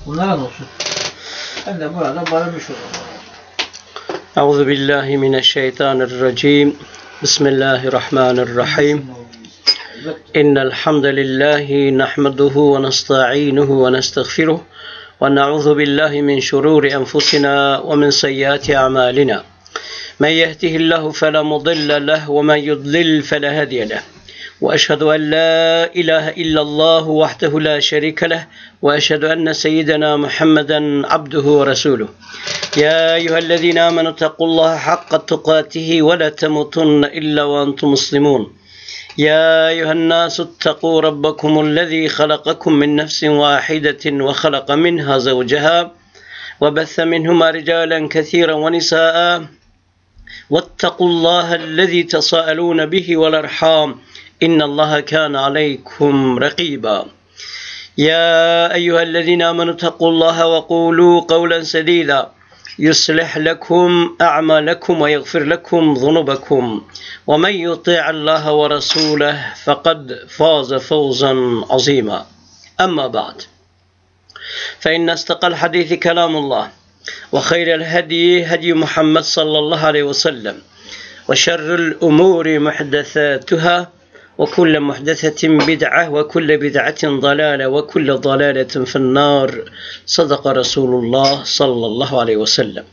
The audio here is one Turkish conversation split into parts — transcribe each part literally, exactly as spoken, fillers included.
Bunlara olsun. Ben de burada barınmış olurum. Euzu billahi mineşşeytanirracim. Bismillahirrahmanirrahim. İnnel hamdelellahi nahmeduhu ve nestainuhu ve nestağfiruh ve na'udzu billahi min şururi enfusina ve min seyyiati a'malina. Men yehdihillahu fela mudille lehu ve men yudlil fela hadiye lehu. وأشهد أن لا إله إلا الله وحده لا شريك له وأشهد أن سيدنا محمدا عبده ورسوله يا أيها الذين آمنوا اتقوا الله حق تقاته ولا تموتن إلا وأنتم مسلمون يا أيها الناس اتقوا ربكم الذي خلقكم من نفس واحدة وخلق منها زوجها وبث منهما رجالا كثيرا ونساء واتقوا الله الذي تساءلون به والأرحام إن الله كان عليكم رقيبا يا أيها الذين آمنوا اتقوا الله وقولوا قولا سديدا يصلح لكم أعمالكم ويغفر لكم ذنوبكم ومن يطيع الله ورسوله فقد فاز فوزا عظيما أما بعد فإن استقى الحديث كلام الله وخير الهدي هدي محمد صلى الله عليه وسلم وشر الأمور محدثاتها وكل محدثة بدعة وكل بدعة ضلالة وكل ضلالة في النار صدق رسول الله صلى الله عليه وسلم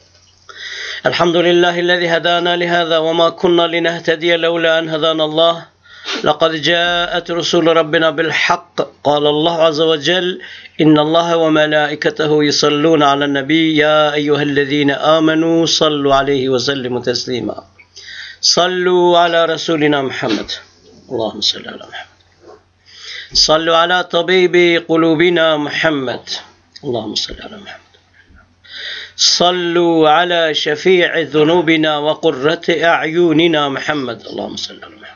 الحمد لله الذي هدانا لهذا وما كنا لنهتدي لولا أن هدانا الله لقد جاءت رسول ربنا بالحق قال الله عز وجل إن الله وملائكته يصلون على النبي يا أيها الذين آمنوا صلوا عليه وسلموا تسليما صلوا على رسولنا محمد اللهم صل على محمد صلوا على طبيب قلوبنا محمد اللهم صل على محمد صلوا على شفيع ذنوبنا وقرة أعيننا محمد اللهم صل على محمد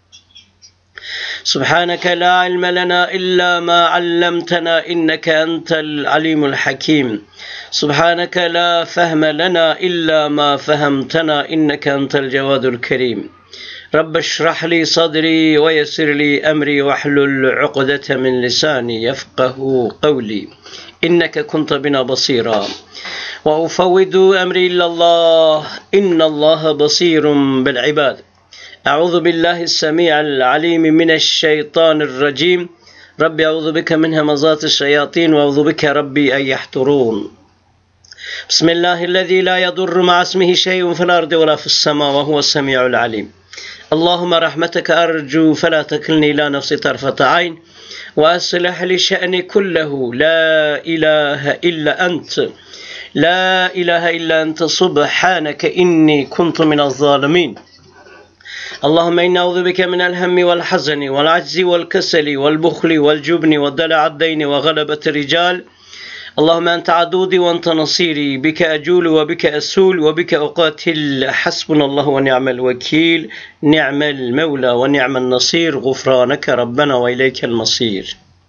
سبحانك لا علم لنا إلا ما علمتنا إنك أنت العليم الحكيم سبحانك لا فهم لنا إلا ما فهمتنا إنك أنت الجواد الكريم رب اشرح لي صدري ويسر لي أمري واحلل عقدة من لساني يفقه قولي إنك كنت بنا بصيرا وأفوض أمري إلى الله إن الله بصير بالعباد أعوذ بالله السميع العليم من الشيطان الرجيم ربي أعوذ بك من همزات الشياطين وأعوذ بك ربي أن يحضرون بسم الله الذي لا يضر مع اسمه شيء في الأرض ولا في السماء وهو السميع العليم اللهم رحمتك أرجو فلا تكلني إلى نفسي طرفة عين وأصلح لي شأني كله لا إله إلا أنت لا إله إلا أنت سبحانك إني كنت من الظالمين اللهم إنا أعوذ بك من الهم والحزن والعجز والكسل والبخل والجبن ودلع الدين وغلبة الرجال اللهم أنت عدودي وأنت نصيري بك أجول وبك أسول وبك أقاتل حسبنا الله ونعم الوكيل نعم المولى ونعم النصير غفرانك ربنا وإليك المصير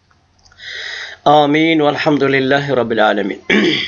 آمين والحمد لله رب العالمين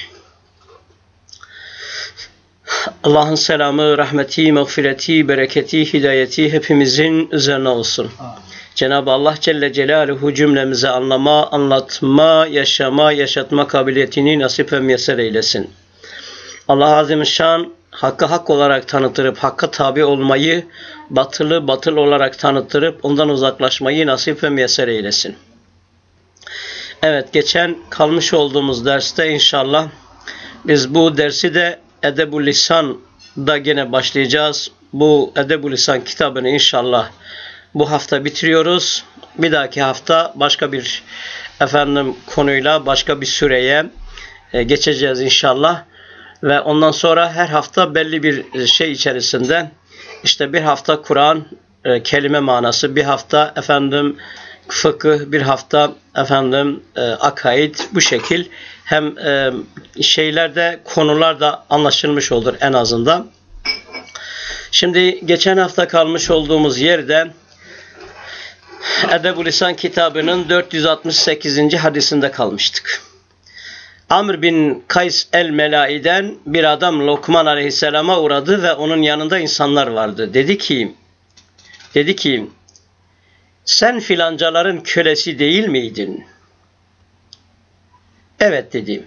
Allah'ın selamı, rahmeti, mağfireti, bereketi, hidayeti hepimizin üzerine olsun. Cenab-ı Allah Celle Celaluhu cümlemize anlama, anlatma, yaşama, yaşatma kabiliyetini nasip ve müyesser eylesin. Allah Azimüşşan hakkı hak olarak tanıtırıp hakka tabi olmayı, batılı batıl olarak tanıtırıp ondan uzaklaşmayı nasip ve müyesser eylesin. Evet, geçen kalmış olduğumuz derste inşallah biz bu dersi de Edeb-ü Lisan'da gene başlayacağız. Bu Edeb-ü Lisan kitabını inşallah bu hafta bitiriyoruz. Bir dahaki hafta başka bir efendim konuyla başka bir süreye e, geçeceğiz inşallah. Ve ondan sonra her hafta belli bir şey içerisinde işte bir hafta Kur'an e, kelime manası, bir hafta efendim fıkıh, bir hafta efendim e, akaid, bu şekil hem e, şeylerde konular da anlaşılmış olur en azından. Şimdi geçen hafta kalmış olduğumuz yerde Edeb-ü Lisan kitabının dört yüz altmış sekizinci hadisinde kalmıştık. Amr bin Kays el-Melai'den bir adam Lokman aleyhisselama uğradı ve onun yanında insanlar vardı. Dedi ki, dedi ki, sen filancaların kölesi değil miydin? Evet dedi.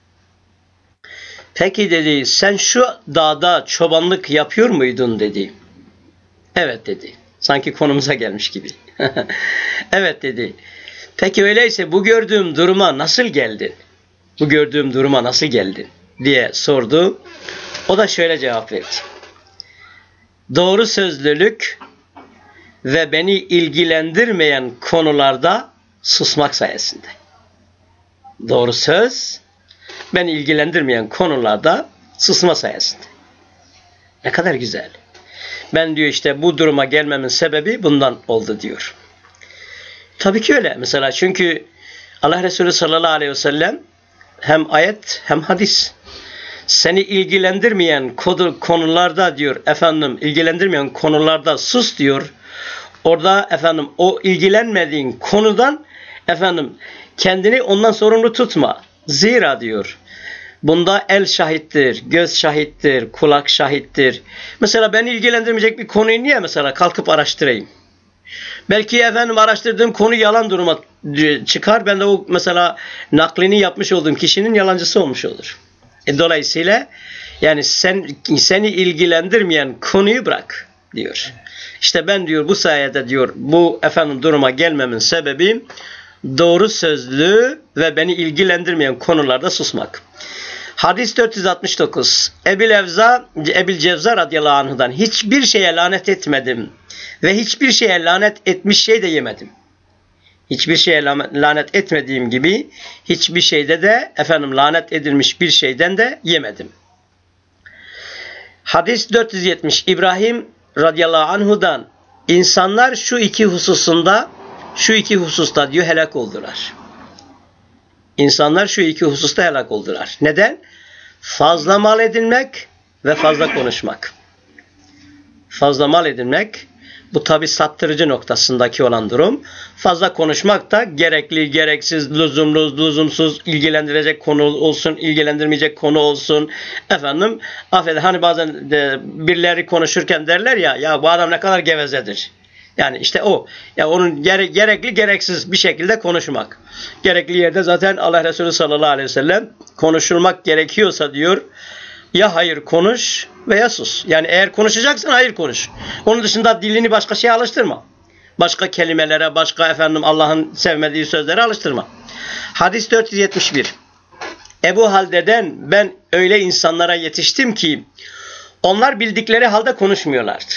Peki dedi, sen şu dağda çobanlık yapıyor muydun dedi. Evet dedi. Sanki konumuza gelmiş gibi. Evet dedi. Peki öyleyse bu gördüğüm duruma nasıl geldin? Bu gördüğüm duruma nasıl geldin? Diye sordu. O da şöyle cevap verdi. Doğru sözlülük ve beni ilgilendirmeyen konularda susmak sayesinde. Doğru söz, beni ilgilendirmeyen konularda susma sayesinde. Ne kadar güzel. Ben diyor işte bu duruma gelmemin sebebi bundan oldu diyor. Tabii ki öyle. Mesela çünkü Allah Resulü sallallahu aleyhi ve sellem hem ayet hem hadis. Seni ilgilendirmeyen konularda diyor efendim, ilgilendirmeyen konularda sus diyor. Orada efendim o ilgilenmediğin konudan efendim kendini ondan sorumlu tutma. Zira diyor bunda el şahittir, göz şahittir, kulak şahittir. Mesela beni ilgilendirmeyecek bir konuyu niye mesela kalkıp araştırayım? Belki efendim araştırdığım konu yalan duruma çıkar. Ben de o mesela naklini yapmış olduğum kişinin yalancısı olmuş olur. E, dolayısıyla yani sen seni ilgilendirmeyen konuyu bırak diyor. İşte ben diyor bu sayede diyor bu efendim duruma gelmemin sebebi doğru sözlü ve beni ilgilendirmeyen konularda susmak. Hadis dört yüz altmış dokuz. Ebil Evza, Ebil Cevza radıyallahu anh'dan hiçbir şeye lanet etmedim ve hiçbir şeye lanet etmiş şey de yemedim. Hiçbir şeye lanet etmediğim gibi hiçbir şeyde de efendim lanet edilmiş bir şeyden de yemedim. Hadis dört yüz yetmiş. İbrahim radıyallahu anhu'dan insanlar şu iki hususunda şu iki hususta diyor helak oldular. İnsanlar şu iki hususta helak oldular. Neden? Fazla mal edinmek ve fazla konuşmak. Fazla mal edinmek, bu tabi sattırıcı noktasındaki olan durum. Fazla konuşmak da gerekli, gereksiz, lüzumlu, lüzumsuz, ilgilendirecek konu olsun, ilgilendirmeyecek konu olsun. Efendim, affedin hani bazen de birileri konuşurken derler ya, ya bu adam ne kadar gevezedir. Yani işte o. Ya onun gere, gerekli gereksiz bir şekilde konuşmak. Gerekli yerde zaten Allah Resulü sallallahu aleyhi ve sellem konuşulmak gerekiyorsa diyor ya hayır konuş veya sus. Yani eğer konuşacaksan hayır konuş. Onun dışında dilini başka şeye alıştırma. Başka kelimelere, başka efendim Allah'ın sevmediği sözlere alıştırma. Hadis dört yüz yetmiş bir. Ebu Halde'den ben öyle insanlara yetiştim ki onlar bildikleri halde konuşmuyorlardı.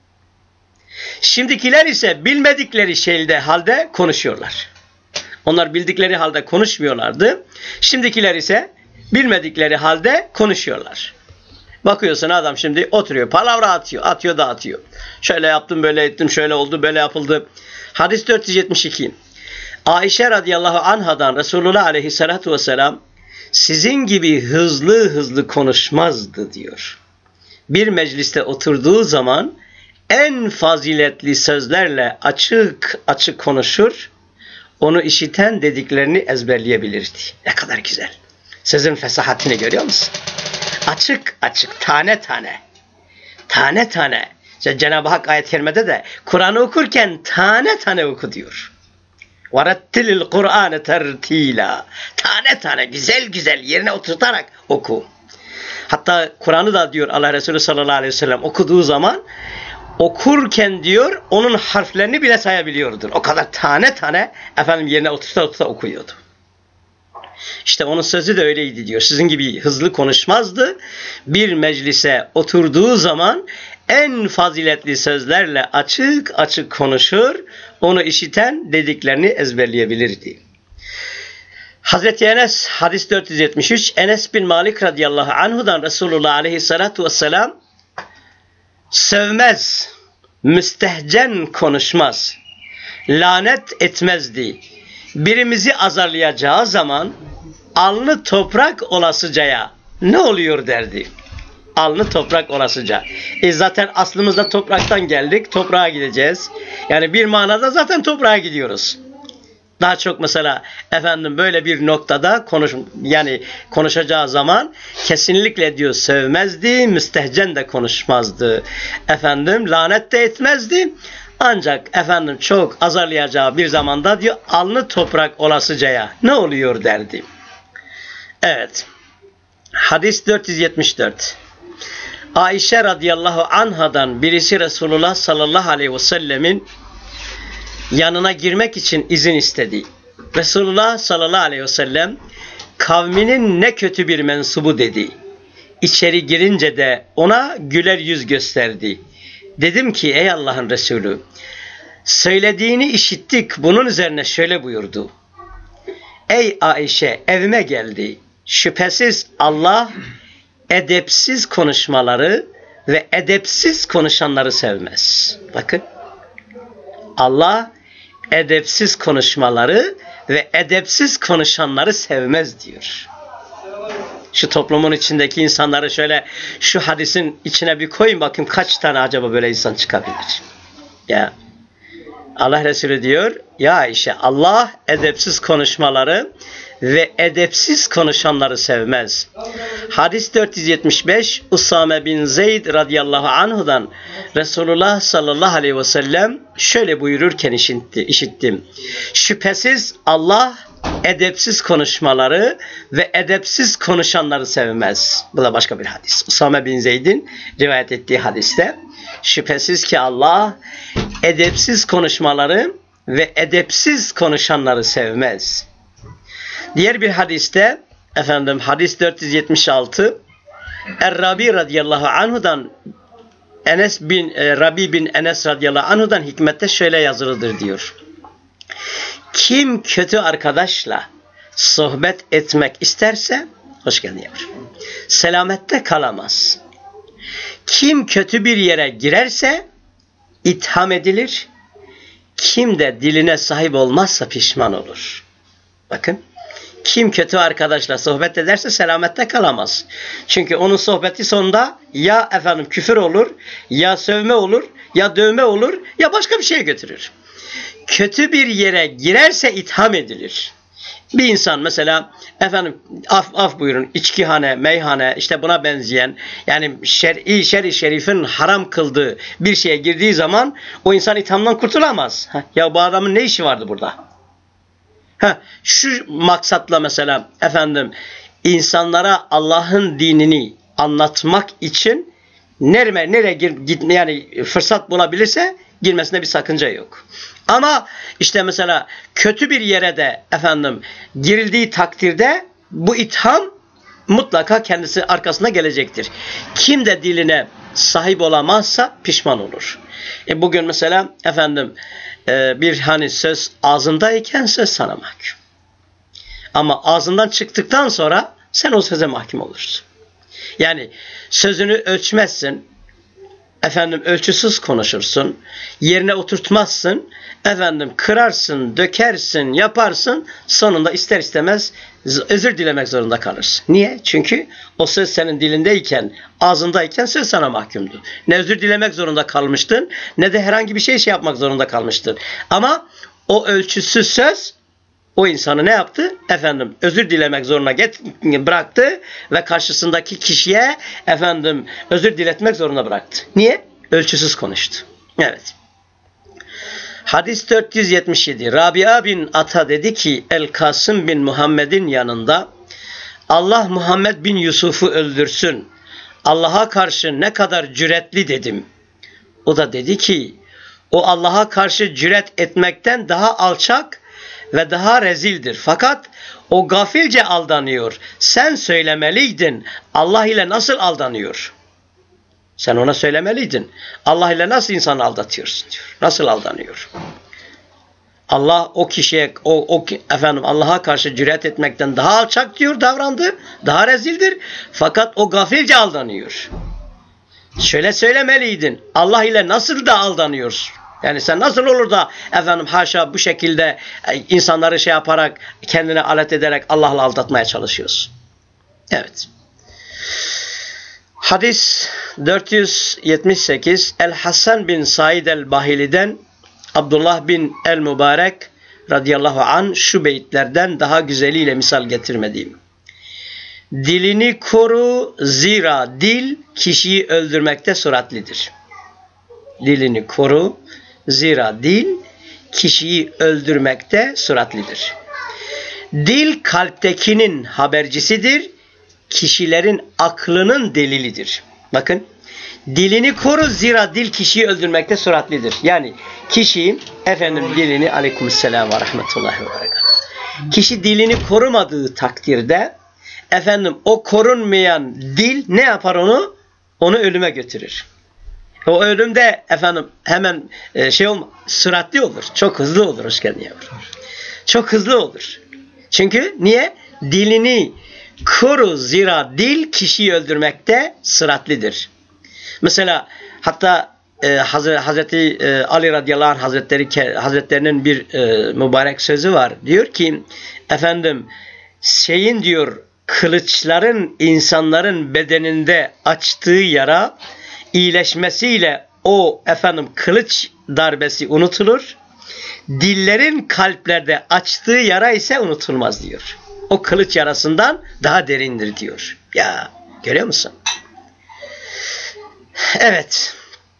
Şimdikiler ise bilmedikleri şeyde halde konuşuyorlar. Onlar bildikleri halde konuşmuyorlardı. Şimdikiler ise bilmedikleri halde konuşuyorlar. Bakıyorsun adam şimdi oturuyor, palavra atıyor, atıyor da atıyor. Şöyle yaptım, böyle ettim, şöyle oldu, böyle yapıldı. Hadis dört yüz yetmiş iki. Ayşe radıyallahu anhadan Resulullah aleyhissalatu vesselam sizin gibi hızlı hızlı konuşmazdı diyor. Bir mecliste oturduğu zaman en faziletli sözlerle açık açık konuşur, onu işiten dediklerini ezberleyebilirdi. Ne kadar güzel. Sözün fesahatini görüyor musun? Açık açık, tane tane. Tane tane. İşte Cenab-ı Hak ayet-i kerimede de Kur'an'ı okurken tane tane oku diyor. وَرَتِّلِ الْقُرْآنَ تَرْتِيلًا. Tane tane, güzel güzel yerine oturtarak oku. Hatta Kur'an'ı da diyor Allah Resulü sallallahu aleyhi ve sellem okuduğu zaman okurken diyor onun harflerini bile sayabiliyordur. O kadar tane tane efendim yerine oturta oturta okuyordu. İşte onun sözü de öyleydi diyor. Sizin gibi hızlı konuşmazdı. Bir meclise oturduğu zaman en faziletli sözlerle açık açık konuşur. Onu işiten dediklerini ezberleyebilirdi. Hazreti Enes hadis dört yüz yetmiş üç. Enes bin Malik radıyallahu anhudan Resulullah aleyhissalatu vesselam sövmez, müstehcen konuşmaz, lanet etmezdi. Birimizi azarlayacağı zaman alnı toprak olasıcaya ne oluyor derdi. Alnı toprak olasıca. E zaten aslımızda topraktan geldik, toprağa gideceğiz. Yani bir manada zaten toprağa gidiyoruz. Daha çok mesela efendim böyle bir noktada konuş yani konuşacağı zaman kesinlikle diyor sövmezdi, müstehcen de konuşmazdı. Efendim lanet de etmezdi. Ancak efendim çok azarlayacağı bir zamanda diyor alnı toprak olasıcaya ne oluyor derdi. Evet. Hadis dört yüz yetmiş dört. Ayşe radıyallahu anhadan birisi Resulullah sallallahu aleyhi ve sellemin yanına girmek için izin istedi. Resulullah sallallahu aleyhi ve sellem kavminin ne kötü bir mensubu dedi. İçeri girince de ona güler yüz gösterdi. Dedim ki ey Allah'ın Resulü, söylediğini işittik, bunun üzerine şöyle buyurdu. Ey Ayşe, evime geldi. Şüphesiz Allah edepsiz konuşmaları ve edepsiz konuşanları sevmez. Bakın. Allah edepsiz konuşmaları ve edepsiz konuşanları sevmez diyor. Şu toplumun içindeki insanları şöyle şu hadisin içine bir koyun bakayım kaç tane acaba böyle insan çıkabilir. Ya Allah Resulü diyor ya Ayşe, Allah edepsiz konuşmaları ve edepsiz konuşanları sevmez. Hadis dört yüz yetmiş beş Usame bin Zeyd radıyallahu anhudan Resulullah sallallahu aleyhi ve sellem şöyle buyururken işitti, işittim. Şüphesiz Allah edepsiz konuşmaları ve edepsiz konuşanları sevmez. Bu da başka bir hadis. Usame bin Zeyd'in rivayet ettiği hadiste şüphesiz ki Allah edepsiz konuşmaları ve edepsiz konuşanları sevmez. Diğer bir hadiste efendim hadis dört yüz yetmiş altı Er-Rabi radıyallahu anhudan Enes bin e, Rabi bin Enes radıyallahu anhudan hikmette şöyle yazılıdır diyor. Kim kötü arkadaşla sohbet etmek isterse hoş geldin yavrum. Selamette kalamaz. Kim kötü bir yere girerse itham edilir. Kim de diline sahip olmazsa pişman olur. Bakın. Kim kötü arkadaşla sohbet ederse selamette kalamaz. Çünkü onun sohbeti sonunda ya efendim küfür olur, ya sövme olur, ya dövme olur, ya başka bir şeye götürür. Kötü bir yere girerse itham edilir. Bir insan mesela efendim af af buyurun içkihane, meyhane işte buna benzeyen yani şer'i şer'i şerifin haram kıldığı bir şeye girdiği zaman o insan ithamdan kurtulamaz. Heh, ya bu adamın ne işi vardı burada? Heh, şu maksatla mesela efendim insanlara Allah'ın dinini anlatmak için nereye nereye gitme yani fırsat bulabilirse girmesine bir sakınca yok. Ama işte mesela kötü bir yere de efendim girildiği takdirde bu itham mutlaka kendisi arkasına gelecektir. Kim de diline sahip olamazsa pişman olur. E bugün mesela efendim e, bir hani söz ağzındayken söz sana mahkum. Ama ağzından çıktıktan sonra sen o söze mahkum olursun. Yani sözünü ölçmezsin. Efendim ölçüsüz konuşursun, yerine oturtmazsın, efendim kırarsın, dökersin, yaparsın, sonunda ister istemez özür dilemek zorunda kalırsın. Niye? Çünkü o söz senin dilindeyken, ağzındayken söz sana mahkumdu. Ne özür dilemek zorunda kalmıştın, ne de herhangi bir şey şey yapmak zorunda kalmıştın. Ama o ölçüsüz söz o insanı ne yaptı? Efendim özür dilemek zoruna get bıraktı ve karşısındaki kişiye efendim özür diletmek zorunda bıraktı. Niye? Ölçüsüz konuştu. Evet. Hadis dört yüz yetmiş yedi. Rabia bin Ata dedi ki El-Kasım bin Muhammed'in yanında Allah Muhammed bin Yusuf'u öldürsün. Allah'a karşı ne kadar cüretli dedim. O da dedi ki o Allah'a karşı cüret etmekten daha alçak ve daha rezildir. Fakat o gafilce aldanıyor. Sen söylemeliydin. Allah ile nasıl aldanıyor? Sen ona söylemeliydin. Allah ile nasıl insanı aldatıyorsun diyor. Nasıl aldanıyor? Allah o kişiye o, o efendim Allah'a karşı cüret etmekten daha alçak diyor davrandı. Daha rezildir. Fakat o gafilce aldanıyor. Şöyle söylemeliydin. Allah ile nasıl da aldanıyorsun? Yani sen nasıl olur da efendim haşa bu şekilde insanları şey yaparak kendine alet ederek Allah'la aldatmaya çalışıyorsun. Evet. Hadis dört yüz yetmiş sekiz El-Hasan bin Said el-Bahili'den Abdullah bin el-Mübarek radıyallahu anh şu beyitlerden daha güzeliyle misal getirmediğim. Dilini koru zira dil kişiyi öldürmekte süratlidir. Dilini koru zira dil kişiyi öldürmekte süratlidir. Dil kalptekinin habercisidir, kişilerin aklının delilidir. Bakın, dilini koru zira dil kişiyi öldürmekte süratlidir. Yani kişi efendim dilini aleykümselam ve rahmetullahi ve berekatuhu. Kişi dilini korumadığı takdirde efendim o korunmayan dil ne yapar onu? Onu ölüme götürür. O ölümde efendim hemen e, şey olma, süratli olur. Çok hızlı olur. Hoş geldin yavrum. Çok hızlı olur. Çünkü niye? Dilini koru zira dil kişiyi öldürmekte süratlidir. Mesela hatta e, Hazreti e, Ali radıyallahu anh Hazretleri Hazretlerinin bir e, mübarek sözü var. Diyor ki efendim şeyin diyor kılıçların insanların bedeninde açtığı yara iyileşmesiyle o efendim kılıç darbesi unutulur. Dillerin kalplerde açtığı yara ise unutulmaz diyor. O kılıç yarasından daha derindir diyor. Ya görüyor musun? Evet.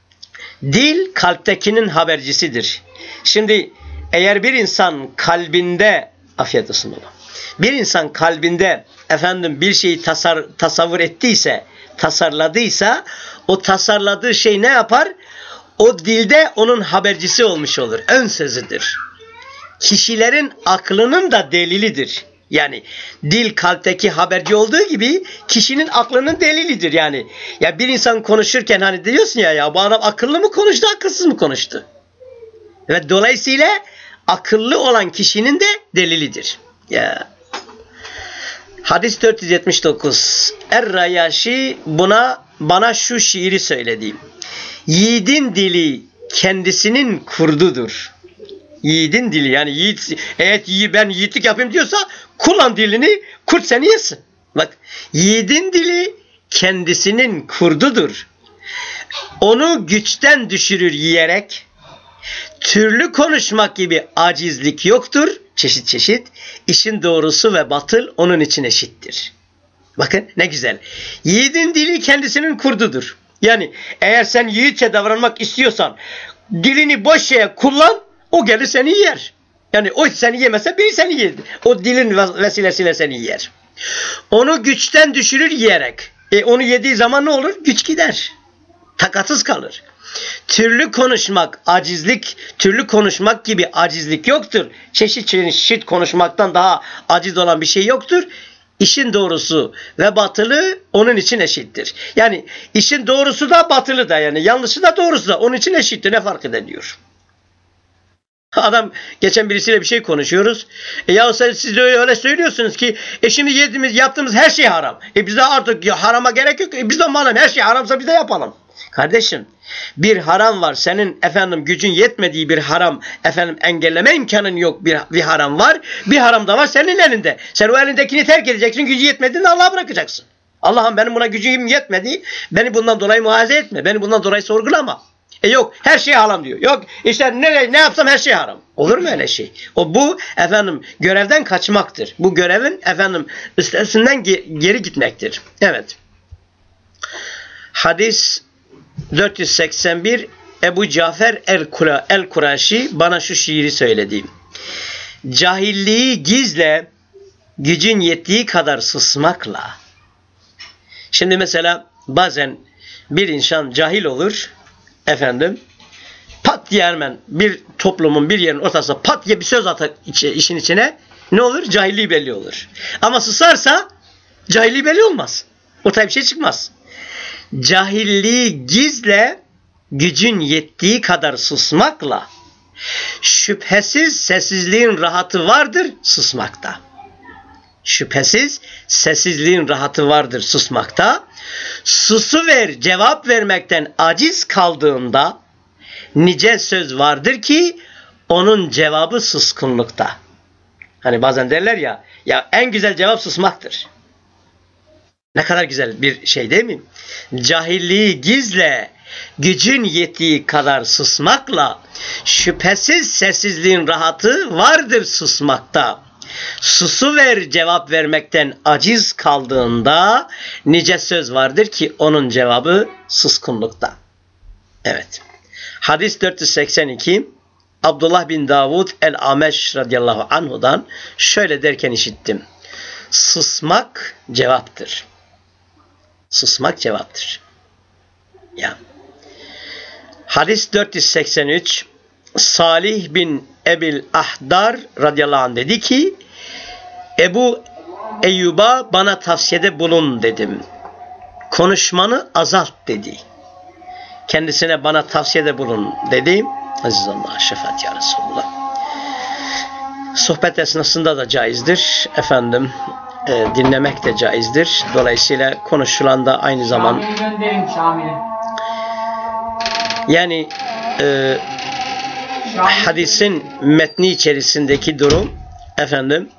Dil kalptekinin habercisidir. Şimdi eğer bir insan kalbinde afiyet olsun baba. Bir insan kalbinde efendim bir şeyi tasar, tasavvur ettiyse, tasarladıysa o tasarladığı şey ne yapar? O dilde onun habercisi olmuş olur. Ön sözüdür. Kişilerin aklının da delilidir. Yani dil kalpteki haberci olduğu gibi kişinin aklının delilidir. Yani ya bir insan konuşurken hani diyorsun ya ya bu adam akıllı mı konuştu, akılsız mı konuştu? Ve dolayısıyla akıllı olan kişinin de delilidir. Ya. Hadis dört yüz yetmiş dokuz. Er-Rayaşi buna bana şu şiiri söyledi. Yiğidin dili kendisinin kurdudur. Yiğidin dili yani yiğit eğer ben yiğitlik yapayım diyorsa kullan dilini, kurt seni yesin. Bak, yiğidin dili kendisinin kurdudur. Onu güçten düşürür yiyerek. Türlü konuşmak gibi acizlik yoktur. Çeşit çeşit. İşin doğrusu ve batıl onun için eşittir. Bakın ne güzel. Yiğidin dili kendisinin kurdudur. Yani eğer sen yiğitçe davranmak istiyorsan dilini boş şeye kullan, o gelir seni yer. Yani o seni yemese biri seni yer. O dilin vesilesiyle seni yer. Onu güçten düşürür yiyerek. E onu yediği zaman ne olur? Güç gider. Takatsız kalır. Türlü konuşmak, acizlik, türlü konuşmak gibi acizlik yoktur. Çeşit çeşit konuşmaktan daha aciz olan bir şey yoktur. İşin doğrusu ve batılı onun için eşittir. Yani işin doğrusu da batılı da yani yanlışı da doğrusu da onun için eşittir. Ne fark ediyor? Adam geçen birisiyle bir şey konuşuyoruz. E ya siz de öyle söylüyorsunuz ki e şimdi yediğimiz yaptığımız her şey haram. E bize artık ya harama gerek yok. E biz de malum her şey haramsa biz de yapalım. Kardeşim bir haram var. Senin efendim gücün yetmediği bir haram efendim engelleme imkanın yok bir, bir haram var. Bir haram da var senin elinde. Sen o elindekini terk edeceksin. Gücü yetmediğinde Allah'a bırakacaksın. Allah'ım benim buna gücüm yetmedi. Beni bundan dolayı muhaze etme. Beni bundan dolayı sorgulama. E yok her şey haram diyor. Yok işte ne, ne yapsam her şey haram. Olur mu öyle şey? O bu efendim görevden kaçmaktır. Bu görevin efendim üstesinden geri gitmektir. Evet. Hadis dört yüz seksen bir Ebu Cafer el-Kura, el-Kuraşi bana şu şiiri söyledi. Cahilliği gizle, gücün yettiği kadar susmakla. Şimdi mesela bazen bir insan cahil olur, efendim, pat diye hemen bir toplumun bir yerin ortasına pat diye bir söz atar işin içine, ne olur? Cahilliği belli olur. Ama susarsa cahilliği belli olmaz. Ortaya bir şey çıkmaz. Cahilliği gizle, gücün yettiği kadar susmakla, şüphesiz sessizliğin rahatı vardır susmakta. Şüphesiz sessizliğin rahatı vardır susmakta. Susuver cevap vermekten aciz kaldığında nice söz vardır ki onun cevabı suskunlukta. Hani bazen derler ya, ya en güzel cevap susmaktır. Ne kadar güzel bir şey değil mi? Cahilliği gizle, gücün yettiği kadar susmakla, şüphesiz sessizliğin rahatı vardır susmakta. Susuver cevap vermekten aciz kaldığında nice söz vardır ki onun cevabı suskunlukta. Evet. Hadis dört yüz seksen iki Abdullah bin Davud el-Ameş radıyallahu anhudan şöyle derken işittim. Susmak cevaptır. Susmak cevaptır. Ya. Hadis dört yüz seksen üç, Salih bin Ebil Ahdar radıyallahu anh dedi ki, Ebu Eyyub'a bana tavsiyede bulun dedim. Konuşmanı azalt dedi. Kendisine bana tavsiyede bulun dedi. Azizallah, şefaat ya Resulullah. Sohbet esnasında da caizdir. Efendim, e, dinlemek de caizdir. Dolayısıyla konuşulan da aynı zaman. Şamil'i gönderin, Şamil'i. Yani e, hadisin metni içerisindeki durum, efendim,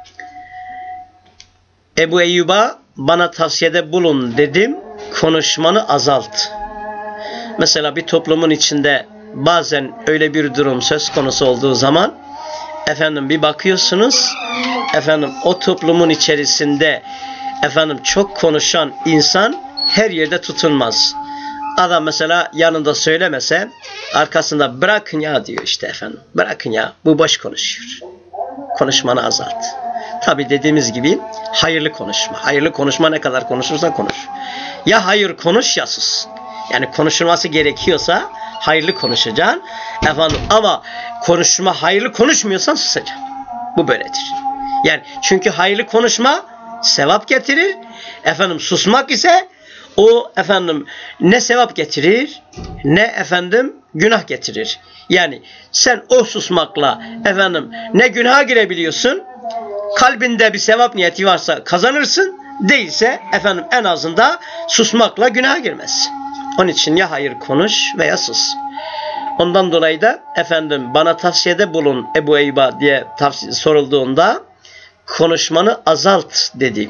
Ebu Eyyub'a bana tavsiyede bulun dedim, konuşmanı azalt. Mesela bir toplumun içinde bazen öyle bir durum söz konusu olduğu zaman, efendim bir bakıyorsunuz, efendim o toplumun içerisinde efendim çok konuşan insan her yerde tutunmaz. Adam mesela yanında söylemese, arkasında bırakın ya diyor işte efendim. Bırakın ya, bu boş konuşuyor. Konuşmanı azalt. Tabi dediğimiz gibi hayırlı konuşma. Hayırlı konuşma, ne kadar konuşursan konuş. Ya hayır konuş ya sus. Yani konuşulması gerekiyorsa hayırlı konuşacaksın. Efendim ama konuşma, hayırlı konuşmuyorsan susacaksın. Bu böyledir. Yani çünkü hayırlı konuşma sevap getirir. Efendim susmak ise o efendim ne sevap getirir ne efendim günah getirir. Yani sen o susmakla efendim ne günaha girebiliyorsun, kalbinde bir sevap niyeti varsa kazanırsın, değilse efendim en azından susmakla günaha girmez. Onun için ya hayır konuş veya sus. Ondan dolayı da efendim bana tavsiyede bulun Ebu Eyyub'a diye tavsiye sorulduğunda konuşmanı azalt dedi.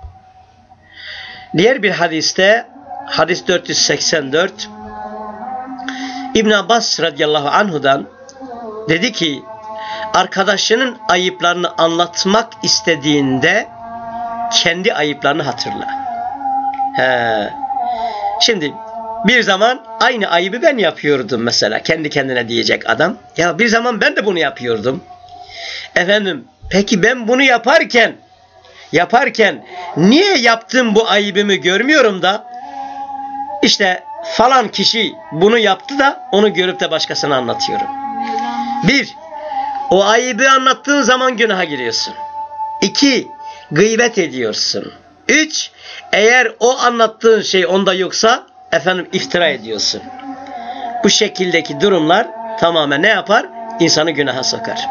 Diğer bir hadiste, hadis dört yüz seksen dört, İbn Abbas radıyallahu anhudan dedi ki, arkadaşının ayıplarını anlatmak istediğinde kendi ayıplarını hatırla. He. Şimdi bir zaman aynı ayıbı ben yapıyordum mesela, kendi kendine diyecek adam. Ya bir zaman ben de bunu yapıyordum. Efendim peki ben bunu yaparken yaparken niye yaptım bu ayıbımı görmüyorum da işte falan kişi bunu yaptı da onu görüp de başkasına anlatıyorum. Bir, o ayıbı anlattığın zaman günaha giriyorsun. İki, gıybet ediyorsun. Üç, eğer o anlattığın şey onda yoksa efendim iftira ediyorsun. Bu şekildeki durumlar tamamen ne yapar? İnsanı günaha sokar.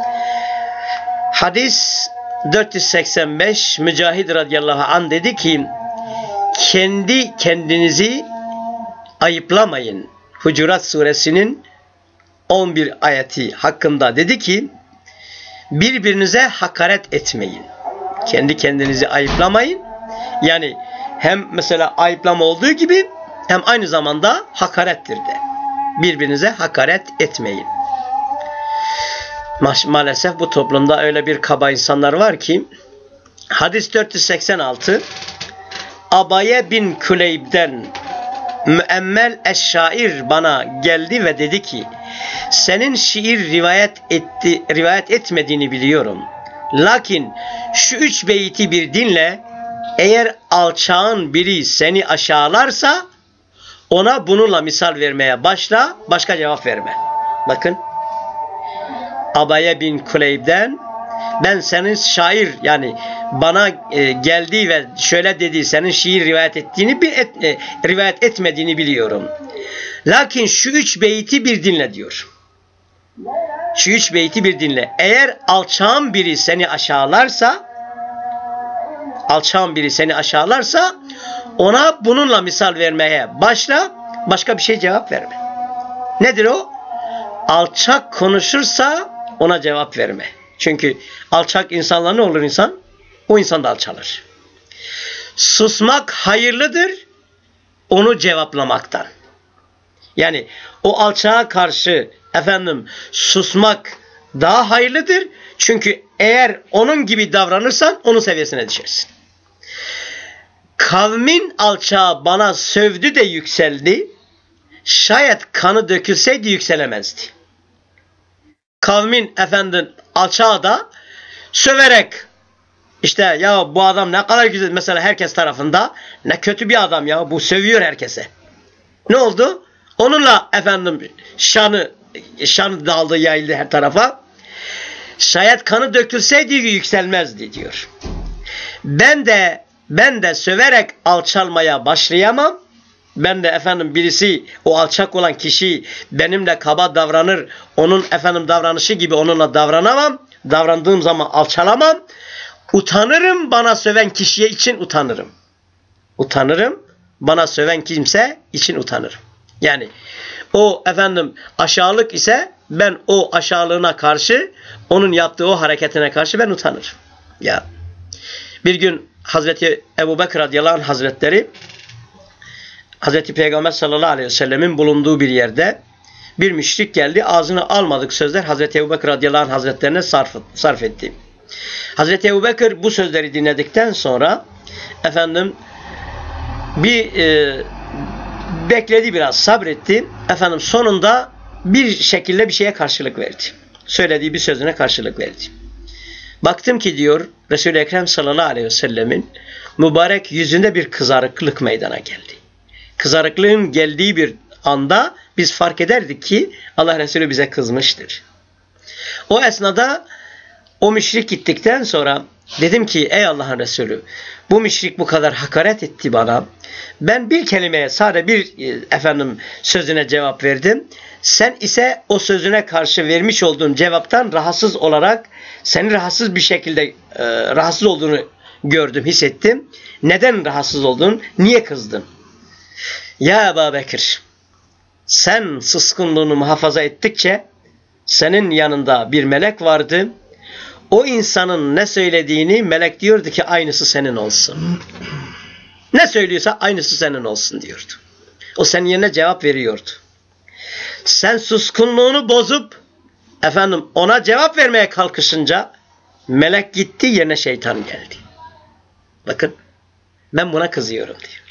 Hadis dört yüz seksen beş, Mücahid radıyallahu anh dedi ki, kendi kendinizi ayıplamayın. Hucurat suresinin on bir ayeti hakkında dedi ki, birbirinize hakaret etmeyin. Kendi kendinizi ayıplamayın. Yani hem mesela ayıplama olduğu gibi hem aynı zamanda hakarettir de. Birbirinize hakaret etmeyin. Ma- maalesef bu toplumda öyle bir kaba insanlar var ki, hadis dört yüz seksen altı, Abaye bin Küleyb'den Müemmel eş-şair bana geldi ve dedi ki, senin şiir rivayet etti, rivayet etmediğini biliyorum. Lakin şu üç beyti bir dinle, eğer alçağın biri seni aşağılarsa ona bununla misal vermeye başla, başka cevap verme. Bakın, Abaye bin Küleyb'den, ben senin şair yani bana e, geldi ve şöyle dedi, senin şiir rivayet ettiğini bir et, e, rivayet etmediğini biliyorum. Lakin şu üç beyti bir dinle diyor. Şu üç beyti bir dinle. Eğer alçağın biri seni aşağılarsa, alçağın biri seni aşağılarsa ona bununla misal vermeye başla, başka bir şey cevap verme. Nedir o? Alçak konuşursa ona cevap verme. Çünkü alçak insanlar ne olur insan? O insan da alçalır. Susmak hayırlıdır onu cevaplamaktan. Yani o alçağa karşı efendim susmak daha hayırlıdır. Çünkü eğer onun gibi davranırsan onun seviyesine düşersin. Kavmin alçağı bana sövdü de yükseldi. Şayet kanı dökülseydi yükselemezdi. kavmin efendim alçağı da söverek işte ya bu adam ne kadar güzel mesela herkes tarafında ne kötü bir adam ya bu sövüyor herkese. Ne oldu? Onunla efendim şanı şanı daldı yayıldı her tarafa. Şayet kanı dökülseydi yükselmezdi diyor. Ben de ben de söverek alçalmaya başlayamam. Ben de efendim birisi o alçak olan kişi benimle kaba davranır. Onun efendim davranışı gibi onunla davranamam. Davrandığım zaman alçalamam. Utanırım bana söven kişiye için utanırım. Utanırım bana söven kimse için utanırım. Yani o efendim aşağılık ise ben o aşağılığına karşı onun yaptığı o hareketine karşı ben utanırım. Ya bir gün Hazreti Ebubekir radıyallahu anh hazretleri Hazreti Peygamber sallallahu aleyhi ve sellemin bulunduğu bir yerde bir müşrik geldi. Ağzına almadık sözler Hazreti Ebubekir radıyallahu anh hazretlerine sarf, sarf etti. Hazreti Ebubekir bu sözleri dinledikten sonra efendim bir e, bekledi, biraz sabretti. Efendim sonunda bir şekilde bir şeye karşılık verdi. Söylediği bir sözüne karşılık verdi. Baktım ki diyor Resul-i Ekrem sallallahu aleyhi ve sellemin mübarek yüzünde bir kızarıklık meydana geldi. Kızarıklığın geldiği bir anda biz fark ederdik ki Allah Resulü bize kızmıştır. O esnada o müşrik gittikten sonra dedim ki ey Allah'ın Resulü bu müşrik bu kadar hakaret etti bana. Ben bir kelimeye sadece bir efendim sözüne cevap verdim. Sen ise o sözüne karşı vermiş olduğun cevaptan rahatsız olarak senin rahatsız bir şekilde e, rahatsız olduğunu gördüm, hissettim. Neden rahatsız oldun? Niye kızdın? Ya Ebu Bekir, sen suskunluğunu muhafaza ettikçe senin yanında bir melek vardı. O insanın ne söylediğini melek diyordu ki aynısı senin olsun. Ne söylüyorsa aynısı senin olsun diyordu. O senin yerine cevap veriyordu. Sen suskunluğunu bozup efendim ona cevap vermeye kalkışınca melek gitti, yerine şeytan geldi. Bakın ben buna kızıyorum diyor.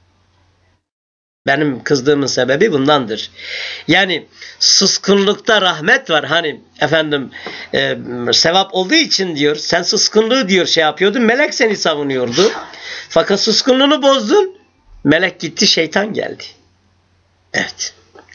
Benim kızdığımın sebebi bundandır. Yani suskunlukta rahmet var. Hani efendim e, sevap olduğu için diyor. Sen suskunluğu diyor şey yapıyordun. Melek seni savunuyordu. Fakat suskunluğunu bozdun. Melek gitti, şeytan geldi. Evet.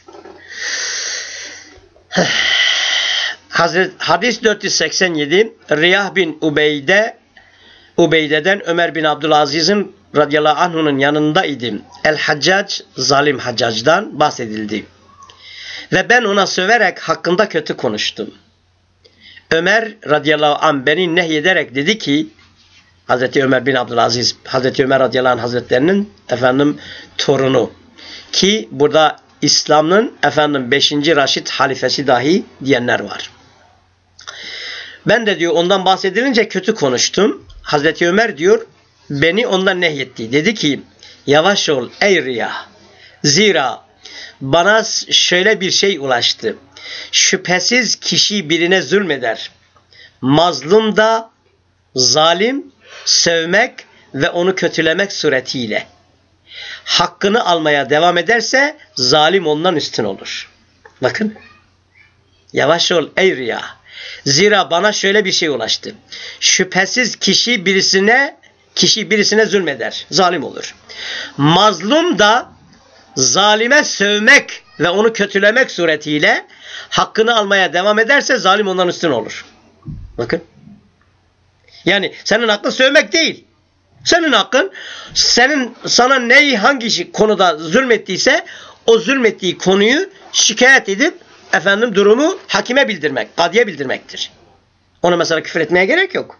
Hazret, hadis dört yüz seksen yedi Riyah bin Ubeyde Ubeyde'den Ömer bin Abdülaziz'in radıyallahu anh'unun yanındaydım. El-Haccac, zalim Haccac'dan bahsedildi. Ve ben ona söverek hakkında kötü konuştum. Ömer radıyallahu anh beni nehyederek dedi ki, Hazreti Ömer bin Abdülaziz, Hazreti Ömer radıyallahu anh hazretlerinin efendim torunu. Ki burada İslam'ın efendim beşinci Raşid halifesi dahi diyenler var. Ben de diyor ondan bahsedilince kötü konuştum. Hazreti Ömer diyor beni ondan nehyetti. Dedi ki yavaş ol ey Riya. Zira bana şöyle bir şey ulaştı. Şüphesiz kişi birine zulmeder. Mazlum da zalim sövmek ve onu kötülemek suretiyle hakkını almaya devam ederse zalim ondan üstün olur. Bakın. Yavaş ol ey Riya. Zira bana şöyle bir şey ulaştı. Şüphesiz kişi birisine kişi birisine zulmeder. Zalim olur. Mazlum da zalime sövmek ve onu kötülemek suretiyle hakkını almaya devam ederse zalim ondan üstün olur. Bakın. Yani senin hakkın sövmek değil. Senin hakkın senin sana neyi hangi konuda zulmettiyse o zulmettiği konuyu şikayet edip efendim durumu hakime bildirmek, kadıya bildirmektir. Ona mesela küfür etmeye gerek yok.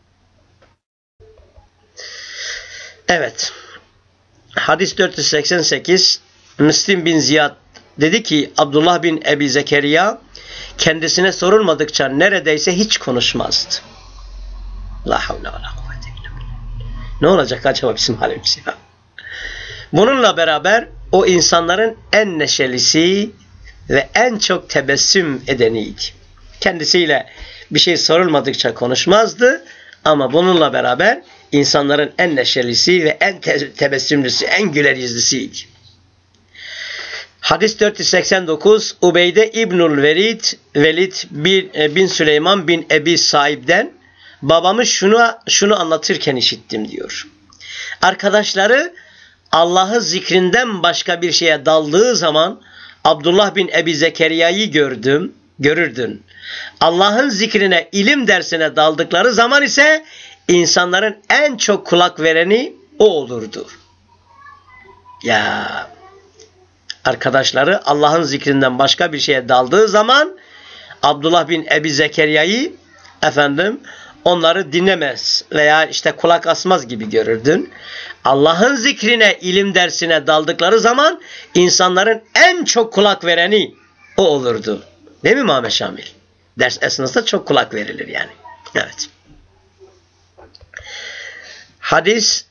Evet. Hadis dört yüz seksen sekiz Müslim bin Ziyad dedi ki Abdullah bin Ebi Zekeriya kendisine sorulmadıkça neredeyse hiç konuşmazdı. La havle ve la kuvvete illa billah. Ne olacak acaba bizim halimiz ya? Bununla beraber o insanların en neşelisi ve en çok tebessüm edeniydi. Kendisiyle bir şey sorulmadıkça konuşmazdı ama bununla beraber insanların en neşelisi ve en te- tebessümlüsü, en güler yüzlüsüydü. Hadis dört yüz seksen dokuz Ubeyde İbnül Velid, Velid bin, bin Süleyman bin Ebi Saib'den babamı şunu şunu anlatırken işittim diyor. Arkadaşları Allah'ı zikrinden başka bir şeye daldığı zaman Abdullah bin Ebi Zekeriya'yı gördüm, görürdün. Allah'ın zikrine, ilim dersine daldıkları zaman ise insanların en çok kulak vereni o olurdu. Ya arkadaşları Allah'ın zikrinden başka bir şeye daldığı zaman Abdullah bin Ebi Zekeriya'yı efendim onları dinlemez veya işte kulak asmaz gibi görürdün. Allah'ın zikrine, ilim dersine daldıkları zaman insanların en çok kulak vereni o olurdu. Değil mi Muhammed Şamil? Ders esnasında çok kulak verilir yani. Evet. Hadis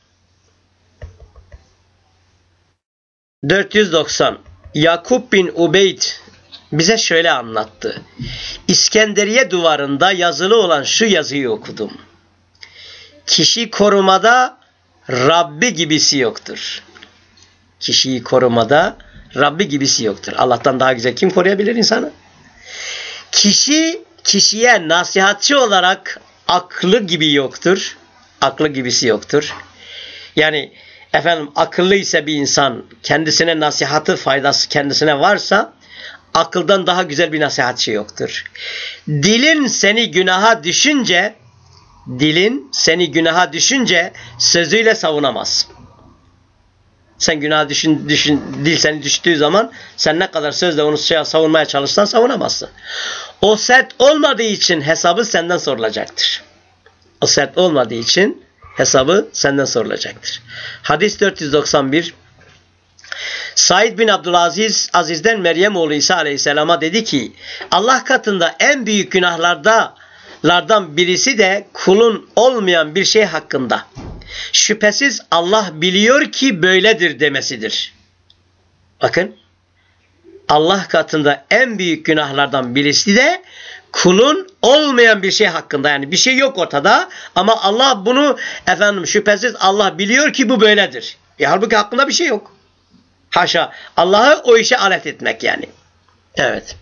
dört yüz doksan Yakup bin Ubeyd bize şöyle anlattı. İskenderiye duvarında yazılı olan şu yazıyı okudum. Kişi korumada Rabbi gibisi yoktur. Kişiyi korumada Rabbi gibisi yoktur. Allah'tan daha güzel kim koruyabilir insanı? Kişi kişiye nasihatçi olarak aklı gibi yoktur. Aklı gibisi yoktur. Yani efendim akıllı ise bir insan kendisine nasihatı faydası kendisine varsa akıldan daha güzel bir nasihatçi yoktur. Dilin seni günaha düşünce dilin seni günaha düşünce sözüyle savunamaz. Sen günaha düşün, düşün, dil seni düştüğü zaman sen ne kadar sözle onu savunmaya çalışsan savunamazsın. O sert olmadığı için hesabı senden sorulacaktır. O sert olmadığı için hesabı senden sorulacaktır. Hadis dört yüz doksan bir Said bin Abdülaziz Aziz'den Meryem oğlu İsa Aleyhisselam'a dedi ki Allah katında en büyük günahlardan birisi de kulun olmayan bir şey hakkında şüphesiz Allah biliyor ki böyledir demesidir. Bakın Allah katında en büyük günahlardan birisi de kulun olmayan bir şey hakkında yani bir şey yok ortada ama Allah bunu efendim şüphesiz Allah biliyor ki bu böyledir. E, halbuki hakkında bir şey yok. Haşa Allah'ı o işe alet etmek yani. Evet.